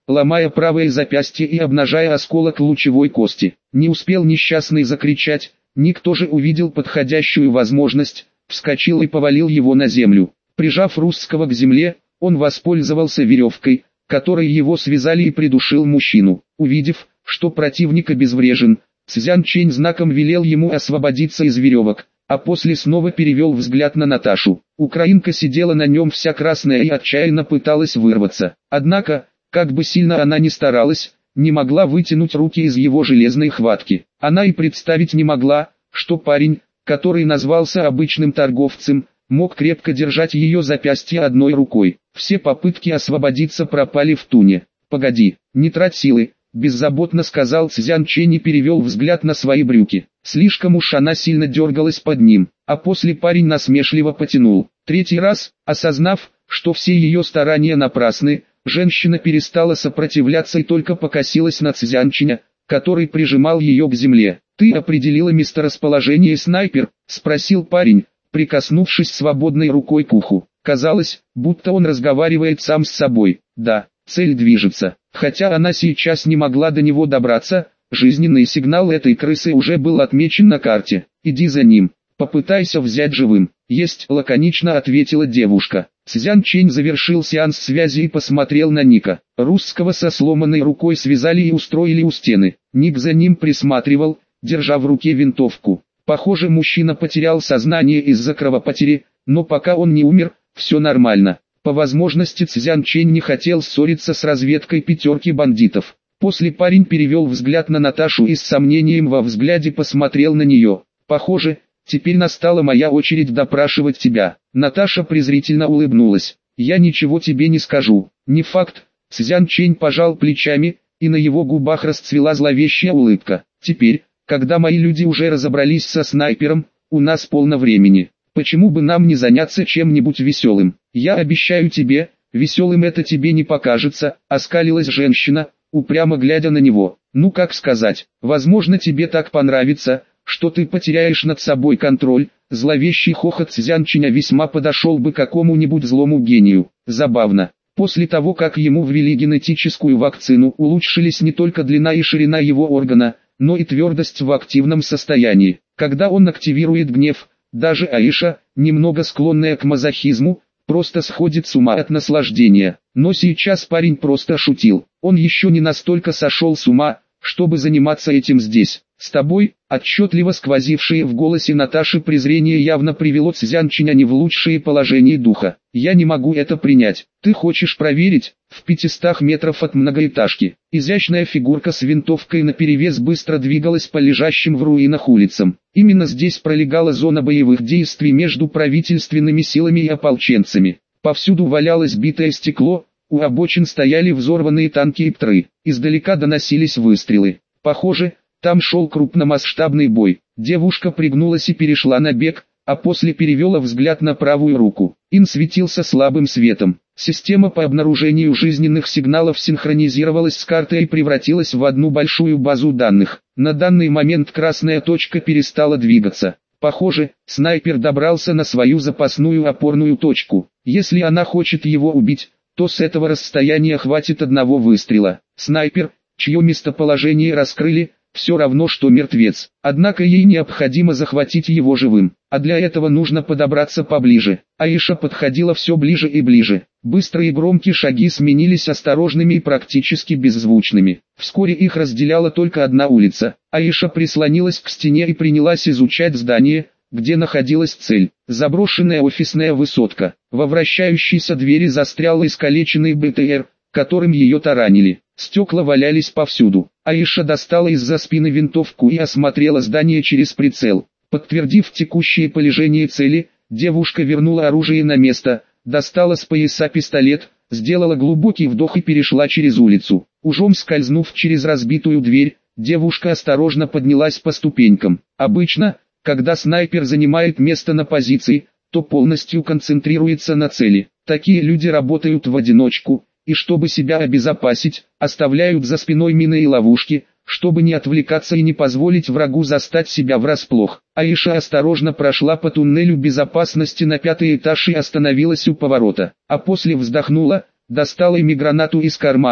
Speaker 1: ломая правое запястье и обнажая осколок лучевой кости. Не успел несчастный закричать, никто же увидел подходящую возможность, вскочил и повалил его на землю. Прижав русского к земле, он воспользовался веревкой, которой его связали, и придушил мужчину. Увидев, что противник обезврежен, Цзян Чэнь знаком велел ему освободиться из веревок, а после снова перевел взгляд на Наташу. Украинка сидела на нем вся красная и отчаянно пыталась вырваться. Однако, как бы сильно она ни старалась, не могла вытянуть руки из его железной хватки. Она и представить не могла, что парень, который назвался обычным торговцем, мог крепко держать ее запястье одной рукой. Все попытки освободиться пропали в туне. «Погоди, не трать силы», — беззаботно сказал Цзян Чэнь и перевел взгляд на свои брюки. Слишком уж она сильно дергалась под ним, а после парень насмешливо потянул. Третий раз, осознав, что все ее старания напрасны, женщина перестала сопротивляться и только покосилась на Цзян Чэня, который прижимал ее к земле. «Ты определила месторасположение, снайпер?» — спросил парень, прикоснувшись свободной рукой к уху. Казалось, будто он разговаривает сам с собой. «Да, цель движется». Хотя она сейчас не могла до него добраться, жизненный сигнал этой крысы уже был отмечен на карте. «Иди за ним, попытайся взять живым». «Есть», — лаконично ответила девушка. Цзян Чэнь завершил сеанс связи и посмотрел на Ника. Русского со сломанной рукой связали и устроили у стены. Ник за ним присматривал, держа в руке винтовку. Похоже, мужчина потерял сознание из-за кровопотери, но пока он не умер, все нормально. По возможности Цзян Чэнь не хотел ссориться с разведкой пятерки бандитов. После парень перевел взгляд на Наташу и с сомнением во взгляде посмотрел на нее. «Похоже, теперь настала моя очередь допрашивать тебя». Наташа презрительно улыбнулась. «Я ничего тебе не скажу». «Не факт». Цзян Чэнь пожал плечами, и на его губах расцвела зловещая улыбка. «Теперь, когда мои люди уже разобрались со снайпером, у нас полно времени. Почему бы нам не заняться чем-нибудь веселым? Я обещаю тебе, веселым это тебе не покажется», — оскалилась женщина, упрямо глядя на него. «Ну как сказать, возможно тебе так понравится, что ты потеряешь над собой контроль». Зловещий хохот Цзян Чэня весьма подошел бы какому-нибудь злому гению. Забавно. После того, как ему ввели генетическую вакцину, улучшились не только длина и ширина его органа, но и твердость в активном состоянии. Когда он активирует гнев, даже Аиша, немного склонная к мазохизму, просто сходит с ума от наслаждения. Но сейчас парень просто шутил. Он еще не настолько сошел с ума, чтобы заниматься этим здесь. «С тобой», отчетливо сквозившее в голосе Наташи презрение явно привело Цзян Чэня не в лучшее положение духа. «Я не могу это принять. Ты хочешь проверить?» В пятистах метров от многоэтажки, изящная фигурка с винтовкой наперевес быстро двигалась по лежащим в руинах улицам. Именно здесь пролегала зона боевых действий между правительственными силами и ополченцами. Повсюду валялось битое стекло, у обочин стояли взорванные танки и птры. Издалека доносились выстрелы. Похоже, там шел крупномасштабный бой. Девушка пригнулась и перешла на бег, а после перевела взгляд на правую руку. Ин светился слабым светом. Система по обнаружению жизненных сигналов синхронизировалась с картой и превратилась в одну большую базу данных. На данный момент красная точка перестала двигаться. Похоже, снайпер добрался на свою запасную опорную точку. Если она хочет его убить, то с этого расстояния хватит одного выстрела. Снайпер, чье местоположение раскрыли, все равно что мертвец. Однако ей необходимо захватить его живым, а для этого нужно подобраться поближе. Аиша подходила все ближе и ближе. Быстрые и громкие шаги сменились осторожными и практически беззвучными. Вскоре их разделяла только одна улица. Аиша прислонилась к стене и принялась изучать здание, где находилась цель. Заброшенная офисная высотка. Во вращающейся двери застрял искалеченный БТР, которым ее таранили. Стекла валялись повсюду. Аиша достала из-за спины винтовку и осмотрела здание через прицел. Подтвердив текущее положение цели, девушка вернула оружие на место, достала с пояса пистолет, сделала глубокий вдох и перешла через улицу. Ужом скользнув через разбитую дверь, девушка осторожно поднялась по ступенькам. Обычно, когда снайпер занимает место на позиции, то полностью концентрируется на цели. Такие люди работают в одиночку, и чтобы себя обезопасить, оставляют за спиной мины и ловушки, чтобы не отвлекаться и не позволить врагу застать себя врасплох. Аиша осторожно прошла по туннелю безопасности на пятый этаж и остановилась у поворота, а после вздохнула, достала ими гранату из кармана,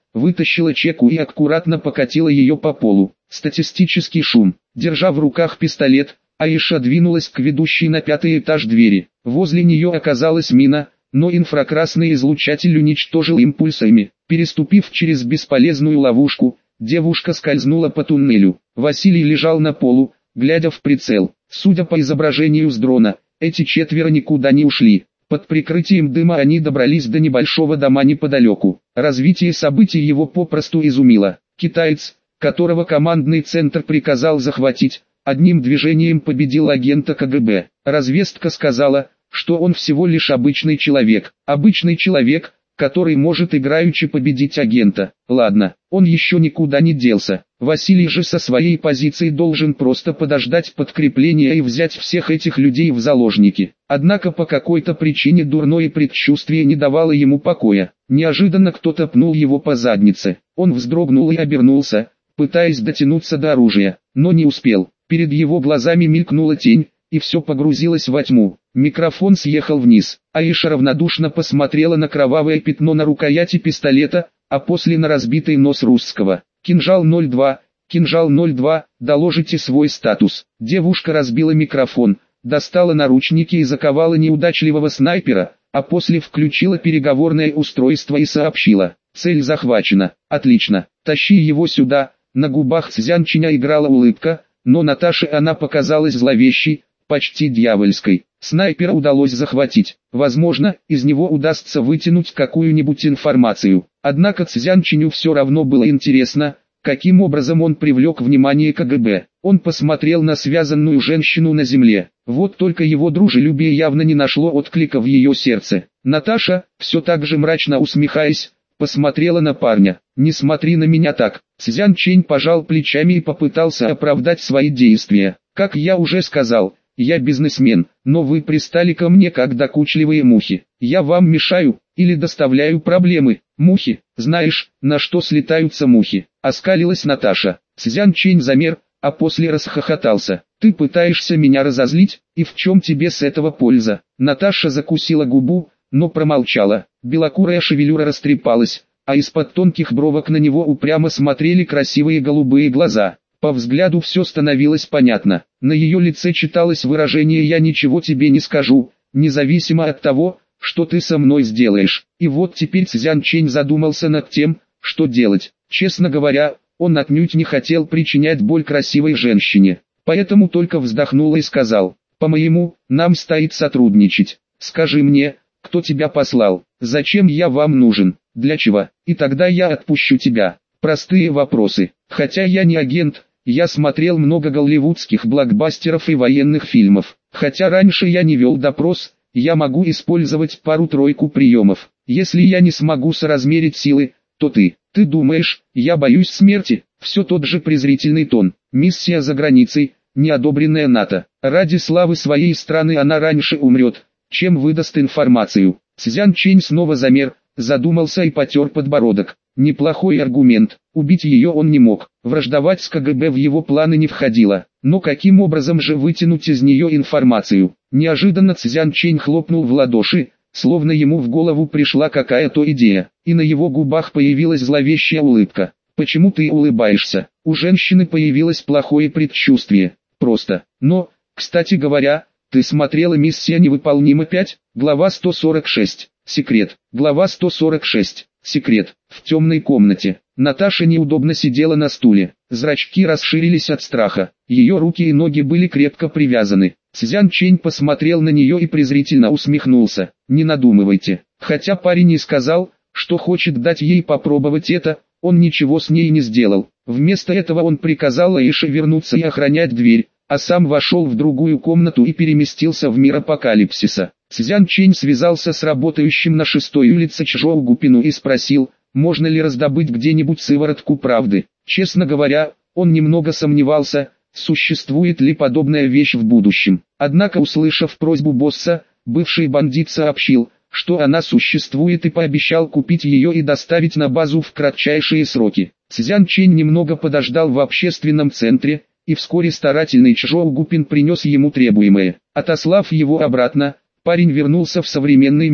Speaker 1: вытащила чеку и аккуратно покатила ее по полу. Статистический шум. Держа в руках пистолет, Аиша двинулась к ведущей на пятый этаж двери. Возле нее оказалась мина, но инфракрасный излучатель уничтожил импульсами. Переступив через бесполезную ловушку, девушка скользнула по туннелю. Василий лежал на полу, глядя в прицел. Судя по изображению с дрона, эти четверо никуда не ушли. Под прикрытием дыма они добрались до небольшого дома неподалеку. Развитие событий его попросту изумило. Китаец, которого командный центр приказал захватить, одним движением победил агента ка гэ бэ. Разведка сказала, что он всего лишь обычный человек. Обычный человек, который может играючи победить агента. Ладно, он еще никуда не делся. Василий же со своей позиции должен просто подождать подкрепления и взять всех этих людей в заложники. Однако по какой-то причине дурное предчувствие не давало ему покоя. Неожиданно кто-то пнул его по заднице. Он вздрогнул и обернулся, пытаясь дотянуться до оружия, но не успел. Перед его глазами мелькнула тень, и все погрузилось во тьму. Микрофон съехал вниз. Аиша равнодушно посмотрела на кровавое пятно на рукояти пистолета, а после на разбитый нос русского. «Кинжал ноль два, кинжал ноль два, доложите свой статус». Девушка разбила микрофон, достала наручники и заковала неудачливого снайпера, а после включила переговорное устройство и сообщила: «Цель захвачена. Отлично, тащи его сюда». На губах Цзянчиня играла улыбка, но Наташе она показалась зловещей, почти дьявольской. Снайпера удалось захватить. Возможно, из него удастся вытянуть какую-нибудь информацию. Однако Цзянчиню все равно было интересно, каким образом он привлек внимание ка гэ бэ. Он посмотрел на связанную женщину на земле. Вот только его дружелюбие явно не нашло отклика в ее сердце. Наташа, все так же мрачно усмехаясь, посмотрела на парня. «Не смотри на меня так». Цзянчень пожал плечами и попытался оправдать свои действия. «Как я уже сказал, я бизнесмен, но вы пристали ко мне как докучливые мухи. Я вам мешаю, или доставляю проблемы?» «Мухи, знаешь, на что слетаются мухи?» — оскалилась Наташа. Цзянчень замер, а после расхохотался. «Ты пытаешься меня разозлить, и в чем тебе с этого польза?» Наташа закусила губу, но промолчала. Белокурая шевелюра растрепалась, а из-под тонких бровок на него упрямо смотрели красивые голубые глаза. По взгляду все становилось понятно. На ее лице читалось выражение «я ничего тебе не скажу», независимо от того, что ты со мной сделаешь. И вот теперь Цзянчень задумался над тем, что делать. Честно говоря, он отнюдь не хотел причинять боль красивой женщине. Поэтому только вздохнул и сказал: «По-моему, нам стоит сотрудничать. Скажи мне, кто тебя послал, зачем я вам нужен, для чего, и тогда я отпущу тебя». Простые вопросы. Хотя я не агент, я смотрел много голливудских блокбастеров и военных фильмов. Хотя раньше я не вел допрос, я могу использовать пару-тройку приемов. Если я не смогу соразмерить силы, то ты, ты думаешь, я боюсь смерти? Все тот же презрительный тон. Миссия за границей, не одобренная НАТО. Ради славы своей страны она раньше умрет, чем выдаст информацию. Цзянчень снова замер, задумался и потер подбородок. Неплохой аргумент. Убить ее он не мог. Враждовать с ка гэ бэ в его планы не входило. Но каким образом же вытянуть из нее информацию? Неожиданно Цзянчень хлопнул в ладоши, словно ему в голову пришла какая-то идея, и на его губах появилась зловещая улыбка. «Почему ты улыбаешься?» У женщины появилось плохое предчувствие. Просто. Но, кстати говоря, ты смотрела «Миссия невыполнима пять», глава сто сорок шесть. Секрет. Глава сто сорок шесть. Секрет. В темной комнате. Наташа неудобно сидела на стуле. Зрачки расширились от страха. Ее руки и ноги были крепко привязаны. Цзянчень посмотрел на нее и презрительно усмехнулся. «Не надумывайте». Хотя парень и сказал, что хочет дать ей попробовать это, он ничего с ней не сделал. Вместо этого он приказал Аише вернуться и охранять дверь, а сам вошел в другую комнату и переместился в мир апокалипсиса. Цзянчень связался с работающим на шестой улице Чжоу Гупину и спросил, можно ли раздобыть где-нибудь сыворотку правды. Честно говоря, он немного сомневался, существует ли подобная вещь в будущем. Однако, услышав просьбу босса, бывший бандит сообщил, что она существует, и пообещал купить ее и доставить на базу в кратчайшие сроки. Цзянчень немного подождал в общественном центре, и вскоре старательный Чжоу Гупин принес ему требуемое. Отослав его обратно, парень вернулся в современный мир.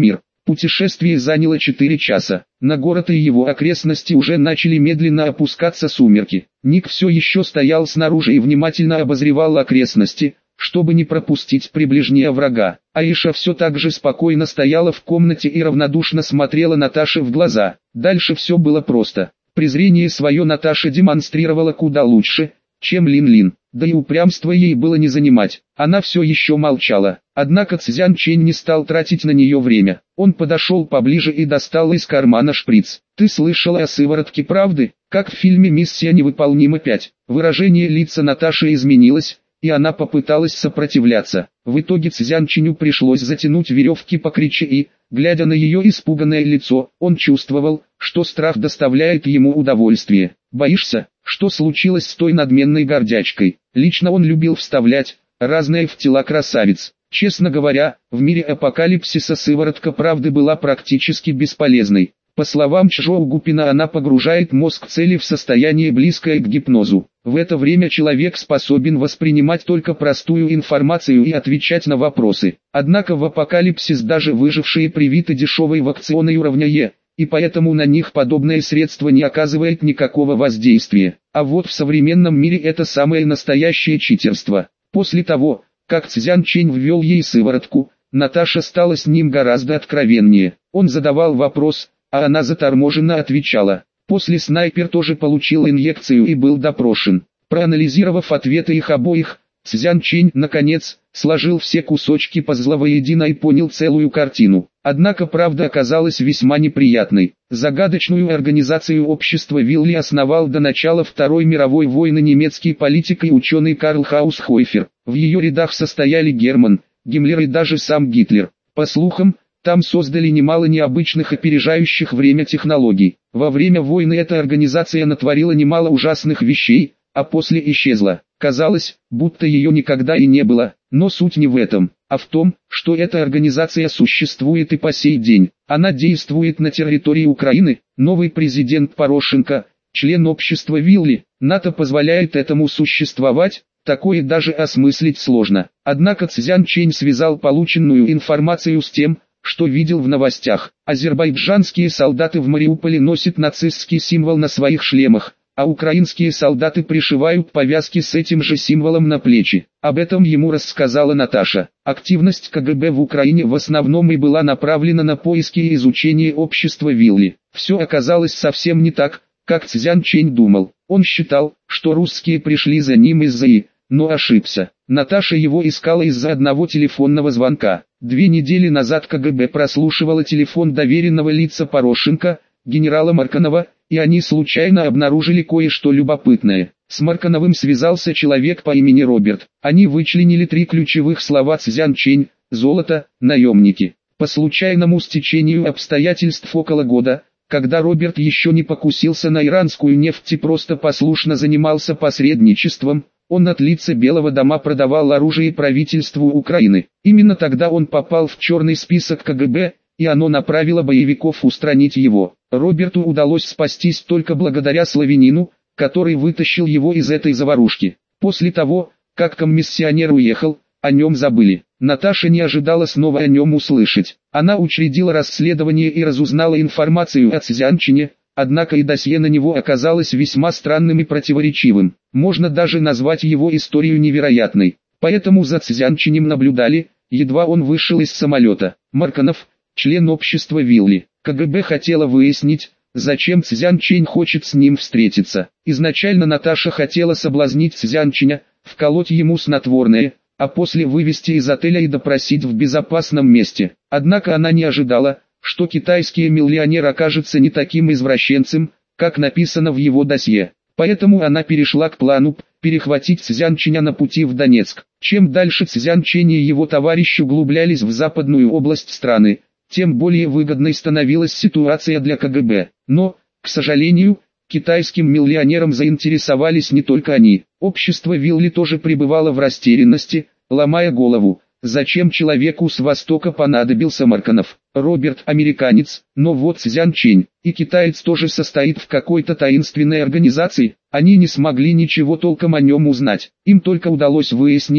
Speaker 1: Путешествие заняло четыре часа. На город и его окрестности уже начали медленно опускаться сумерки. Ник все еще стоял снаружи и внимательно обозревал окрестности, чтобы не пропустить приближение врага. Аиша все так же спокойно стояла в комнате и равнодушно смотрела Наташе в глаза. Дальше все было просто. Презрение свое Наташа демонстрировала куда лучше, чем Лин-Лин, да и упрямство ей было не занимать. Она все еще молчала, однако Цзян Чэнь не стал тратить на нее время. Он подошел поближе и достал из кармана шприц. «Ты слышала о сыворотке правды, как в фильме «Миссия невыполнима пять». Выражение лица Наташи изменилось, и она попыталась сопротивляться. В итоге Цзян Чэню пришлось затянуть веревки покрепче и, глядя на ее испуганное лицо, он чувствовал, что страх доставляет ему удовольствие. «Боишься, что случилось с той надменной гордячкой?» Лично он любил вставлять разное в тела красавиц. Честно говоря, в мире апокалипсиса сыворотка правды была практически бесполезной. По словам Чжоу Гупина, она погружает мозг цели в состояние близкое к гипнозу. В это время человек способен воспринимать только простую информацию и отвечать на вопросы. Однако в апокалипсис даже выжившие привиты дешевой вакциной уровня Е, и поэтому на них подобное средство не оказывает никакого воздействия. А вот в современном мире это самое настоящее читерство. После того, как Цзян Чэнь ввел ей сыворотку, Наташа стала с ним гораздо откровеннее. Он задавал вопрос, а она заторможенно отвечала. После снайпер тоже получил инъекцию и был допрошен. Проанализировав ответы их обоих, Цзян Чэнь, наконец, сложил все кусочки пазла воедино и понял целую картину. Однако правда оказалась весьма неприятной. Загадочную организацию общества Вилли основал до начала Второй мировой войны немецкий политик и ученый Карл Хаусхойфер. В ее рядах состояли Герман, Гиммлер и даже сам Гитлер. По слухам, там создали немало необычных опережающих время технологий. Во время войны эта организация натворила немало ужасных вещей, а после исчезла. Казалось, будто ее никогда и не было, но суть не в этом, а в том, что эта организация существует и по сей день. Она действует на территории Украины. Новый президент Порошенко, член общества Вилли, НАТО позволяет этому существовать. Такое даже осмыслить сложно. Однако Цзян Чэнь связал полученную информацию с тем, что видел в новостях. Азербайджанские солдаты в Мариуполе носят нацистский символ на своих шлемах, а украинские солдаты пришивают повязки с этим же символом на плечи. Об этом ему рассказала Наташа. Активность ка гэ бэ в Украине в основном и была направлена на поиски и изучение общества Вилли. Все оказалось совсем не так, как Цзян Чэнь думал. Он считал, что русские пришли за ним из-за И, но ошибся. Наташа его искала из-за одного телефонного звонка. Две недели назад ка гэ бэ прослушивала телефон доверенного лица Порошенко, генерала Марканова, и они случайно обнаружили кое-что любопытное. С Маркановым связался человек по имени Роберт. Они вычленили три ключевых слова Цзян Чэнь: золото, наемники. По случайному стечению обстоятельств около года, когда Роберт еще не покусился на иранскую нефть и просто послушно занимался посредничеством, он от лица Белого дома продавал оружие правительству Украины. Именно тогда он попал в черный список ка гэ бэ, и оно направило боевиков устранить его. Роберту удалось спастись только благодаря славянину, который вытащил его из этой заварушки. После того, как комиссионер уехал, о нем забыли. Наташа не ожидала снова о нем услышать. Она учредила расследование и разузнала информацию о Цзян Чэне, однако и досье на него оказалось весьма странным и противоречивым. Можно даже назвать его историю невероятной. Поэтому за Цзян Чэнем наблюдали, едва он вышел из самолета. Марканов, член общества Вилли. ка гэ бэ хотела выяснить, зачем Цзян Чэнь хочет с ним встретиться. Изначально Наташа хотела соблазнить Цзян Чэня, вколоть ему снотворное, а после вывести из отеля и допросить в безопасном месте. Однако она не ожидала, что китайский миллионер окажется не таким извращенцем, как написано в его досье. Поэтому она перешла к плану перехватить Цзян Чэня на пути в Донецк. Чем дальше Цзян Чэнь и его товарищи углублялись в западную область страны, тем более выгодной становилась ситуация для ка гэ бэ. Но, к сожалению, китайским миллионером заинтересовались не только они. Общество Вилли тоже пребывало в растерянности, ломая голову. Зачем человеку с Востока понадобился Марканов? Роберт американец, но вот Цзян Чэнь, и китаец тоже состоит в какой-то таинственной организации. Они не смогли ничего толком о нем узнать. Им только удалось выяснить,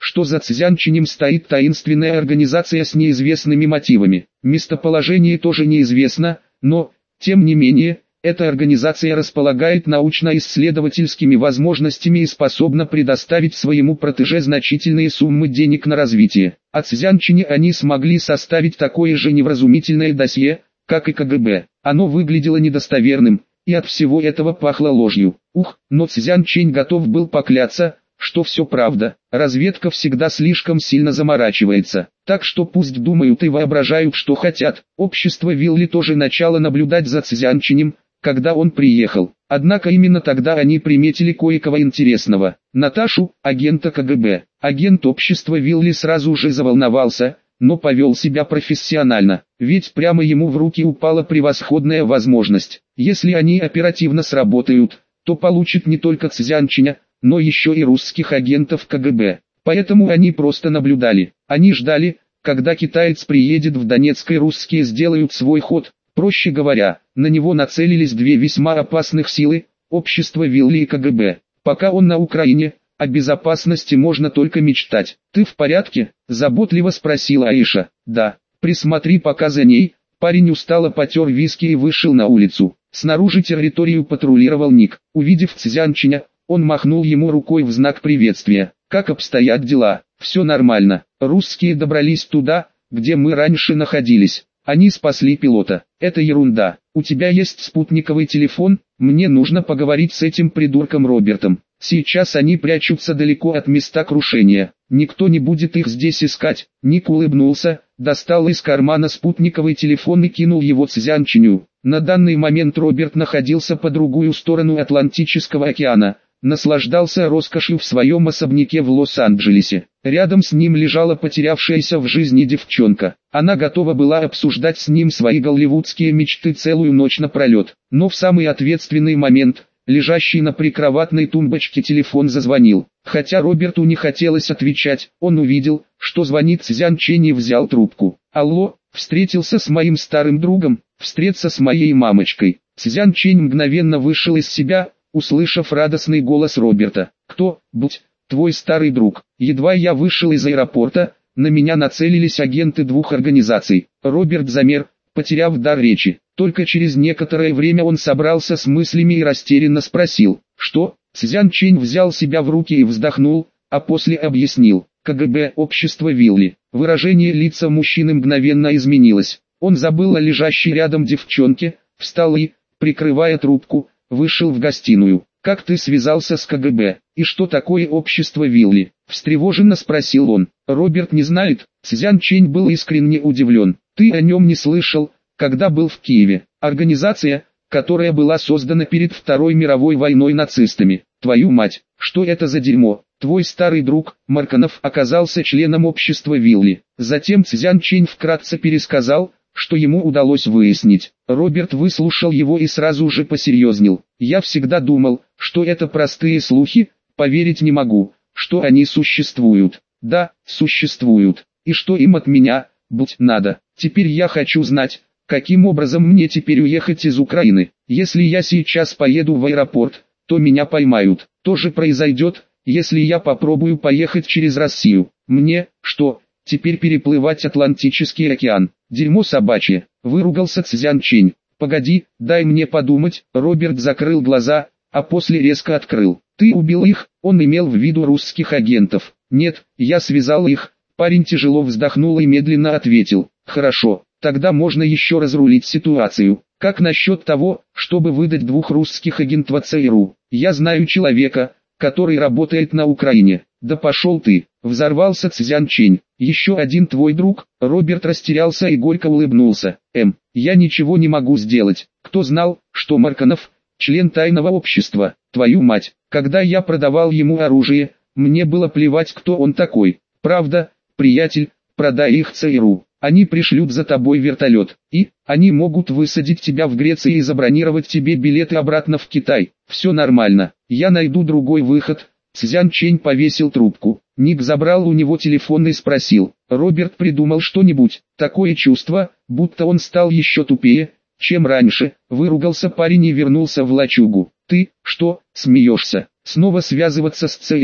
Speaker 1: что за Цзянчинем стоит таинственная организация с неизвестными мотивами. Местоположение тоже неизвестно, но, тем не менее, эта организация располагает научно-исследовательскими возможностями и способна предоставить своему протеже значительные суммы денег на развитие. О Цзянчине они смогли составить такое же невразумительное досье, как и ка гэ бэ. Оно выглядело недостоверным, и от всего этого пахло ложью. Ух, но Цзянчень готов был поклясться, что все правда. Разведка всегда слишком сильно заморачивается, так что пусть думают и воображают, что хотят. Общество Вилли тоже начало наблюдать за Цзянчинем, когда он приехал. Однако именно тогда они приметили кое-кого интересного. Наташу, агента ка гэ бэ. Агент общества Вилли сразу же заволновался, но повел себя профессионально, ведь прямо ему в руки упала превосходная возможность. Если они оперативно сработают, то получат не только Цзянчиня, но еще и русских агентов ка гэ бэ. Поэтому они просто наблюдали. Они ждали, когда китаец приедет в Донецк и русские сделают свой ход. Проще говоря, на него нацелились две весьма опасных силы, общество Вилли и ка гэ бэ. Пока он на Украине, о безопасности можно только мечтать. «Ты в порядке?» – заботливо спросила Аиша. «Да, присмотри пока за ней». Парень устало потер виски и вышел на улицу. Снаружи территорию патрулировал Ник. Увидев Цзянчиня, он махнул ему рукой в знак приветствия. «Как обстоят дела?» «Все нормально. Русские добрались туда, где мы раньше находились. Они спасли пилота. Это ерунда. У тебя есть спутниковый телефон? Мне нужно поговорить с этим придурком Робертом. Сейчас они прячутся далеко от места крушения. Никто не будет их здесь искать». Ник улыбнулся, достал из кармана спутниковый телефон и кинул его Цзянчиню. На данный момент Роберт находился по другую сторону Атлантического океана, наслаждался роскошью в своем особняке в Лос-Анджелесе. Рядом с ним лежала потерявшаяся в жизни девчонка. Она готова была обсуждать с ним свои голливудские мечты целую ночь напролет. Но в самый ответственный момент, лежащий на прикроватной тумбочке телефон зазвонил. Хотя Роберту не хотелось отвечать, он увидел, что звонит Цзянчень и взял трубку. «Алло, встретился с моим старым другом, встретиться с моей мамочкой». Цзянчень мгновенно вышел из себя, услышав радостный голос Роберта. «Кто, будь, твой старый друг?» Едва я вышел из аэропорта, на меня нацелились агенты двух организаций. Роберт замер, потеряв дар речи. Только через некоторое время он собрался с мыслями и растерянно спросил: «Что?» Цзянчень взял себя в руки и вздохнул, а после объяснил: «ка гэ бэ, общество Вилли». Выражение лица мужчины мгновенно изменилось. Он забыл о лежащей рядом девчонке, встал и, прикрывая трубку, вышел в гостиную. «Как ты связался с ка гэ бэ? И что такое общество Вилли?» Встревоженно спросил он. Роберт не знает. Цзянчень был искренне удивлен. «Ты о нем не слышал, когда был в Киеве? Организация, которая была создана перед Второй мировой войной нацистами. Твою мать, что это за дерьмо?» «Твой старый друг, Марканов, оказался членом общества Вилли». Затем Цзянчень вкратце пересказал, что ему удалось выяснить. Роберт выслушал его и сразу же посерьезнел. «Я всегда думал, что это простые слухи, поверить не могу, что они существуют». «Да, существуют. И что им от меня, будь надо. Теперь я хочу знать, каким образом мне теперь уехать из Украины. Если я сейчас поеду в аэропорт, то меня поймают. То же произойдет, если я попробую поехать через Россию. Мне, что, теперь переплывать Атлантический океан? Дерьмо собачье», — выругался Цзянчень. «Погоди, дай мне подумать». Роберт закрыл глаза, а после резко открыл. «Ты убил их?» Он имел в виду русских агентов. «Нет, я связал их». Парень тяжело вздохнул и медленно ответил: «Хорошо, тогда можно еще разрулить ситуацию. Как насчет того, чтобы выдать двух русских агентов цэ эр у? Я знаю человека, который работает на Украине». «Да пошел ты!» — взорвался Цзянчень. «Еще один твой друг?» Роберт растерялся и горько улыбнулся. «Эм, я ничего не могу сделать. Кто знал, что Марканов — член тайного общества? Твою мать, когда я продавал ему оружие, мне было плевать, кто он такой. Правда, приятель, продай их цэ эр у. Они пришлют за тобой вертолет, и они могут высадить тебя в Греции и забронировать тебе билеты обратно в Китай. Все нормально, я найду другой выход». Цзянчень повесил трубку. Ник забрал у него телефон и спросил: «Роберт придумал что-нибудь?» Такое чувство, будто он стал еще тупее, чем раньше. Выругался парень и вернулся в лачугу. «Ты, что, смеешься? Снова связываться с цэ эр у?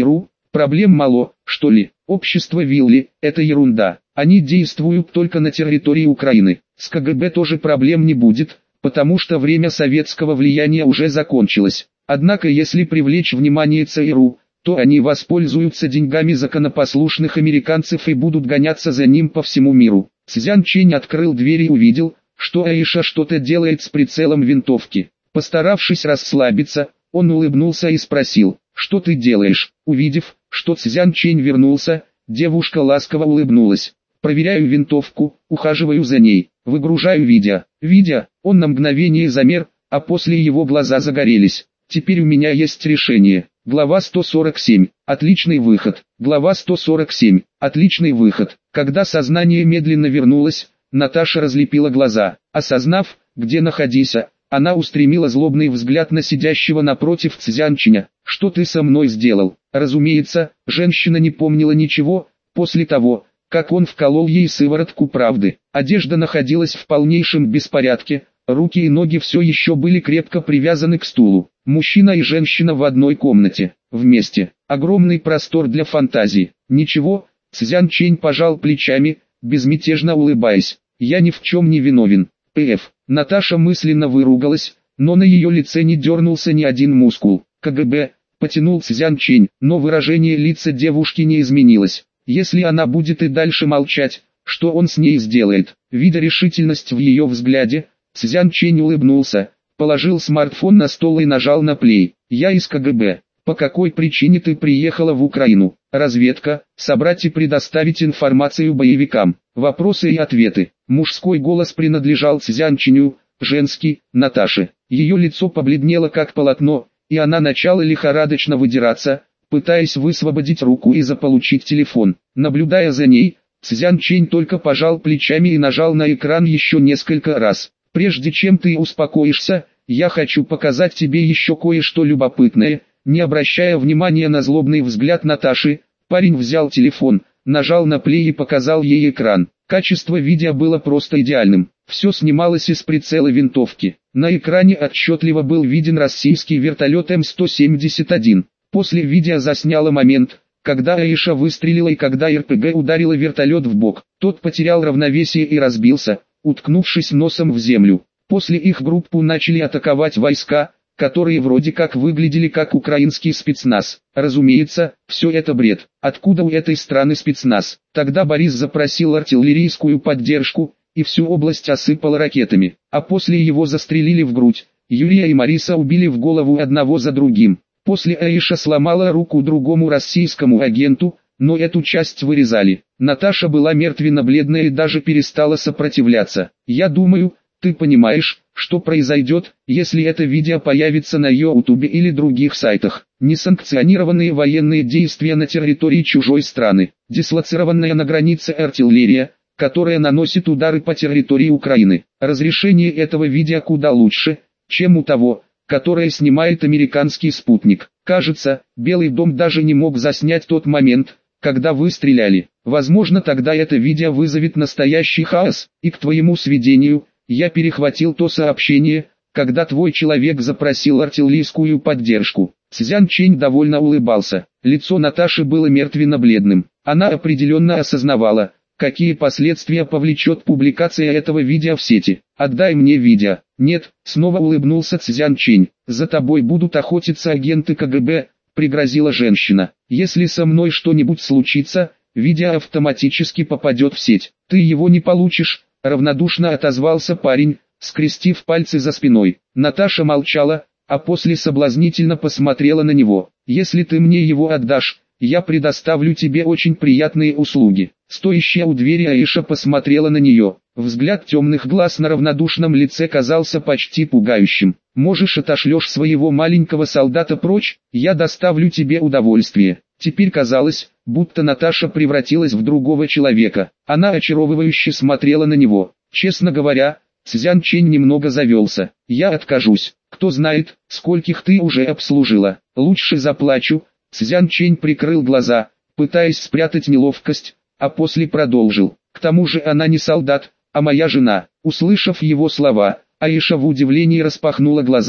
Speaker 1: Проблем мало, что ли? Общество Вилли – это ерунда. Они действуют только на территории Украины. С КГБ тоже проблем не будет, потому что время советского влияния уже закончилось. Однако если привлечь внимание ЦРУ, то они воспользуются деньгами законопослушных американцев и будут гоняться за ним по всему миру. Цзян Чэнь открыл дверь и увидел, что Аиша что-то делает с прицелом винтовки. Постаравшись расслабиться, он улыбнулся и спросил: «Что ты делаешь?» Увидев, что Цзян Чэнь вернулся, девушка ласково улыбнулась. «Проверяю винтовку, ухаживаю за ней, выгружаю видео». Видя, он на мгновение замер, а после его глаза загорелись. «Теперь у меня есть решение». Глава сто сорок семь. Отличный выход. Глава сто сорок семь. Отличный выход. Когда сознание медленно вернулось, Наташа разлепила глаза. Осознав, где находится, она устремила злобный взгляд на сидящего напротив Цзян Чэня. «Что ты со мной сделал?» Разумеется, женщина не помнила ничего, после того, как он вколол ей сыворотку правды. Одежда находилась в полнейшем беспорядке, руки и ноги все еще были крепко привязаны к стулу. Мужчина и женщина в одной комнате, вместе. Огромный простор для фантазии. «Ничего», Цзян Чэнь пожал плечами, безмятежно улыбаясь. «Я ни в чем не виновен». П.Ф. Наташа мысленно выругалась, но на ее лице не дернулся ни один мускул. «КГБ», потянул Цзян Чэнь, но выражение лица девушки не изменилось. Если она будет и дальше молчать, что он с ней сделает? Видя решительность в ее взгляде, Цзян Чэнь улыбнулся, положил смартфон на стол и нажал на плей. «Я из КГБ. По какой причине ты приехала в Украину?» «Разведка, собрать и предоставить информацию боевикам». Вопросы и ответы. Мужской голос принадлежал Цзян Чэню, женский – Наташе. Ее лицо побледнело как полотно, и она начала лихорадочно выдираться, пытаясь высвободить руку и заполучить телефон. Наблюдая за ней, Цзян Чэнь только пожал плечами и нажал на экран еще несколько раз. «Прежде чем ты успокоишься, я хочу показать тебе еще кое-что любопытное». Не обращая внимания на злобный взгляд Наташи, парень взял телефон, нажал на плей и показал ей экран. Качество видео было просто идеальным. Все снималось из прицела винтовки. На экране отчетливо был виден российский вертолет Эм сто семьдесят один. После видео засняло момент, когда Аиша выстрелила и когда эр пэ гэ ударила вертолет в бок. Тот потерял равновесие и разбился, уткнувшись носом в землю. После их группу начали атаковать войска, которые вроде как выглядели как украинский спецназ. Разумеется, все это бред. Откуда у этой страны спецназ? Тогда Борис запросил артиллерийскую поддержку, и всю область осыпало ракетами. А после его застрелили в грудь. Юрия и Мариса убили в голову одного за другим. После Аиша сломала руку другому российскому агенту, но эту часть вырезали. Наташа была мертвенно-бледная и даже перестала сопротивляться. «Я думаю, ты понимаешь, что произойдет, если это видео появится на ютубе или других сайтах. Несанкционированные военные действия на территории чужой страны, дислоцированная на границе артиллерия, которая наносит удары по территории Украины. Разрешение этого видео куда лучше, чем у того, которое снимает американский спутник. Кажется, Белый дом даже не мог заснять тот момент, когда вы стреляли. Возможно, тогда это видео вызовет настоящий хаос. И к твоему сведению, я перехватил то сообщение, когда твой человек запросил артиллерийскую поддержку». Цзян Чэнь довольно улыбался. Лицо Наташи было мертвенно-бледным. Она определенно осознавала, какие последствия повлечет публикация этого видео в сети. «Отдай мне видео». «Нет», снова улыбнулся Цзян Чэнь. «За тобой будут охотиться агенты ка гэ бэ», пригрозила женщина. «Если со мной что-нибудь случится, видео автоматически попадет в сеть. Ты его не получишь», равнодушно отозвался парень, скрестив пальцы за спиной. Наташа молчала, а после соблазнительно посмотрела на него. «Если ты мне его отдашь, я предоставлю тебе очень приятные услуги». Стоящая у двери Аиша посмотрела на нее. Взгляд темных глаз на равнодушном лице казался почти пугающим. «Можешь отошлешь своего маленького солдата прочь, я доставлю тебе удовольствие». Теперь казалось, будто Наташа превратилась в другого человека. Она очаровывающе смотрела на него. «Честно говоря, Цзян Чэнь немного завелся. Я откажусь. Кто знает, скольких ты уже обслужила. Лучше заплачу». Цзян Чэнь прикрыл глаза, пытаясь спрятать неловкость, а после продолжил. «К тому же она не солдат, а моя жена». Услышав его слова, Аиша в удивлении распахнула глаза,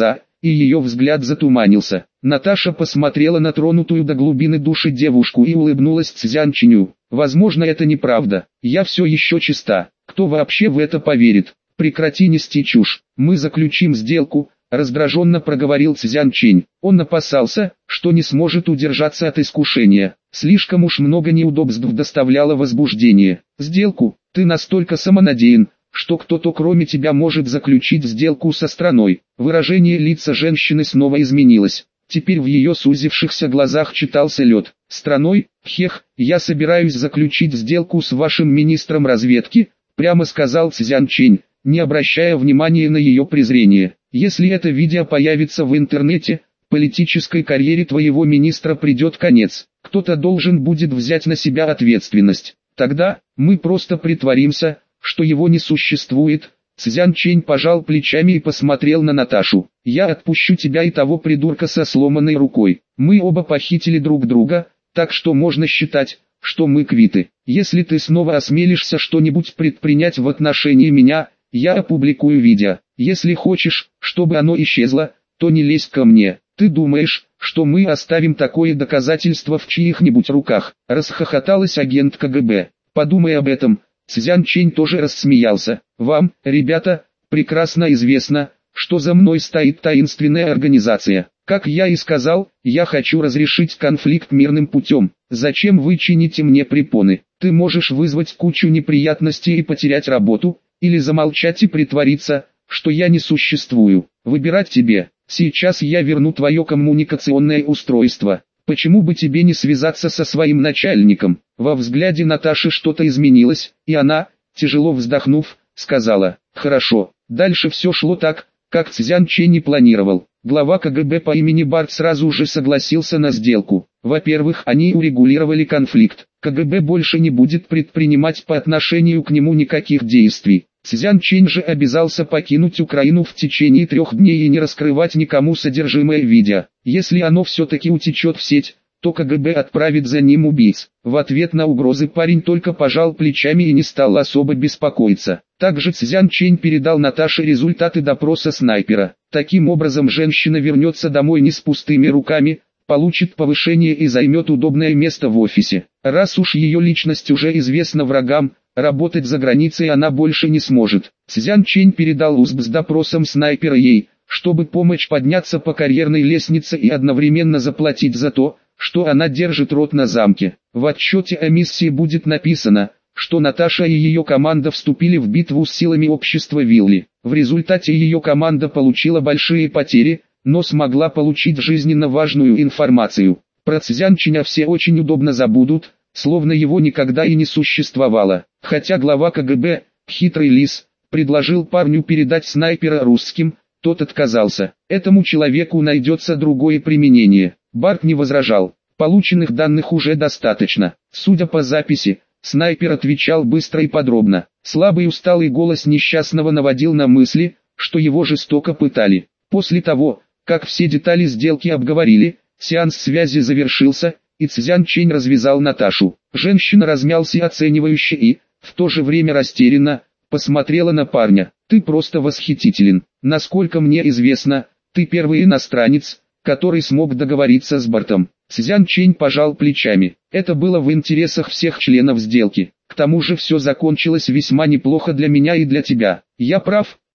Speaker 1: и ее взгляд затуманился. Наташа посмотрела на тронутую до глубины души девушку и улыбнулась Цзян Чиню. «Возможно, это неправда. Я все еще чиста. Кто вообще в это поверит? Прекрати нести чушь. Мы заключим сделку», — раздраженно проговорил Цзян Чинь. Он опасался, что не сможет удержаться от искушения. Слишком уж много неудобств доставляло возбуждение. «Сделку? Ты настолько самонадеян, что кто-то кроме тебя может заключить сделку со страной». Выражение лица женщины снова изменилось. Теперь в ее сузившихся глазах читался лед. «Страной? Хех, я собираюсь заключить сделку с вашим министром разведки», прямо сказал Цзян Чинь, не обращая внимания на ее презрение. «Если это видео появится в интернете, политической карьере твоего министра придет конец. Кто-то должен будет взять на себя ответственность. Тогда, мы просто притворимся, что его не существует». Цзян Чинь пожал плечами и посмотрел на Наташу. «Я отпущу тебя и того придурка со сломанной рукой. Мы оба похитили друг друга, так что можно считать, что мы квиты. Если ты снова осмелишься что-нибудь предпринять в отношении меня, я опубликую видео. Если хочешь, чтобы оно исчезло, то не лезь ко мне. Ты думаешь, что мы оставим такое доказательство в чьих-нибудь руках?» Расхохоталась агент ка гэ бэ. «Подумай об этом». Цзян Чинь тоже рассмеялся. «Вам, ребята, прекрасно известно, что за мной стоит таинственная организация. Как я и сказал, я хочу разрешить конфликт мирным путем. Зачем вы чините мне препоны? Ты можешь вызвать кучу неприятностей и потерять работу, или замолчать и притвориться, что я не существую. Выбирать тебе. Сейчас я верну твое коммуникационное устройство. Почему бы тебе не связаться со своим начальником?» Во взгляде Наташи что-то изменилось, и она, тяжело вздохнув, сказала: «Хорошо». Дальше все шло так, как Цзян Чинь не планировал. Глава ка гэ бэ по имени Барт сразу же согласился на сделку. Во-первых, они урегулировали конфликт. ка гэ бэ больше не будет предпринимать по отношению к нему никаких действий. Цзян Чинь же обязался покинуть Украину в течение трех дней и не раскрывать никому содержимое видео. Если оно все-таки утечет в сеть, то ка гэ бэ отправит за ним убийц. В ответ на угрозы парень только пожал плечами и не стал особо беспокоиться. Также Цзян Чинь передал Наташе результаты допроса снайпера. Таким образом женщина вернется домой не с пустыми руками, получит повышение и займет удобное место в офисе. Раз уж ее личность уже известна врагам, работать за границей она больше не сможет. Цзян Чинь передал УСБ с допросом снайпера ей, чтобы помочь подняться по карьерной лестнице и одновременно заплатить за то, что она держит рот на замке. В отчете о миссии будет написано, что Наташа и ее команда вступили в битву с силами общества Вилли. В результате ее команда получила большие потери, но смогла получить жизненно важную информацию. Про Цзян Чиня все очень удобно забудут, словно его никогда и не существовало. Хотя глава ка гэ бэ, хитрый лис, предложил парню передать снайпера русским, тот отказался. Этому человеку найдется другое применение. Барт не возражал. Полученных данных уже достаточно. Судя по записи, снайпер отвечал быстро и подробно. Слабый усталый голос несчастного наводил на мысли, что его жестоко пытали. После того, как все детали сделки обговорили, сеанс связи завершился, и Цзян Чинь развязал Наташу. Женщина размялся оценивающе и, в то же время растерянно, посмотрела на парня. «Ты просто восхитителен. Насколько мне известно, ты первый иностранец, который смог договориться с Бартом». Цзян Чинь пожал плечами. Это было в интересах всех членов сделки. К тому же все закончилось весьма неплохо для меня и для тебя. Я прав,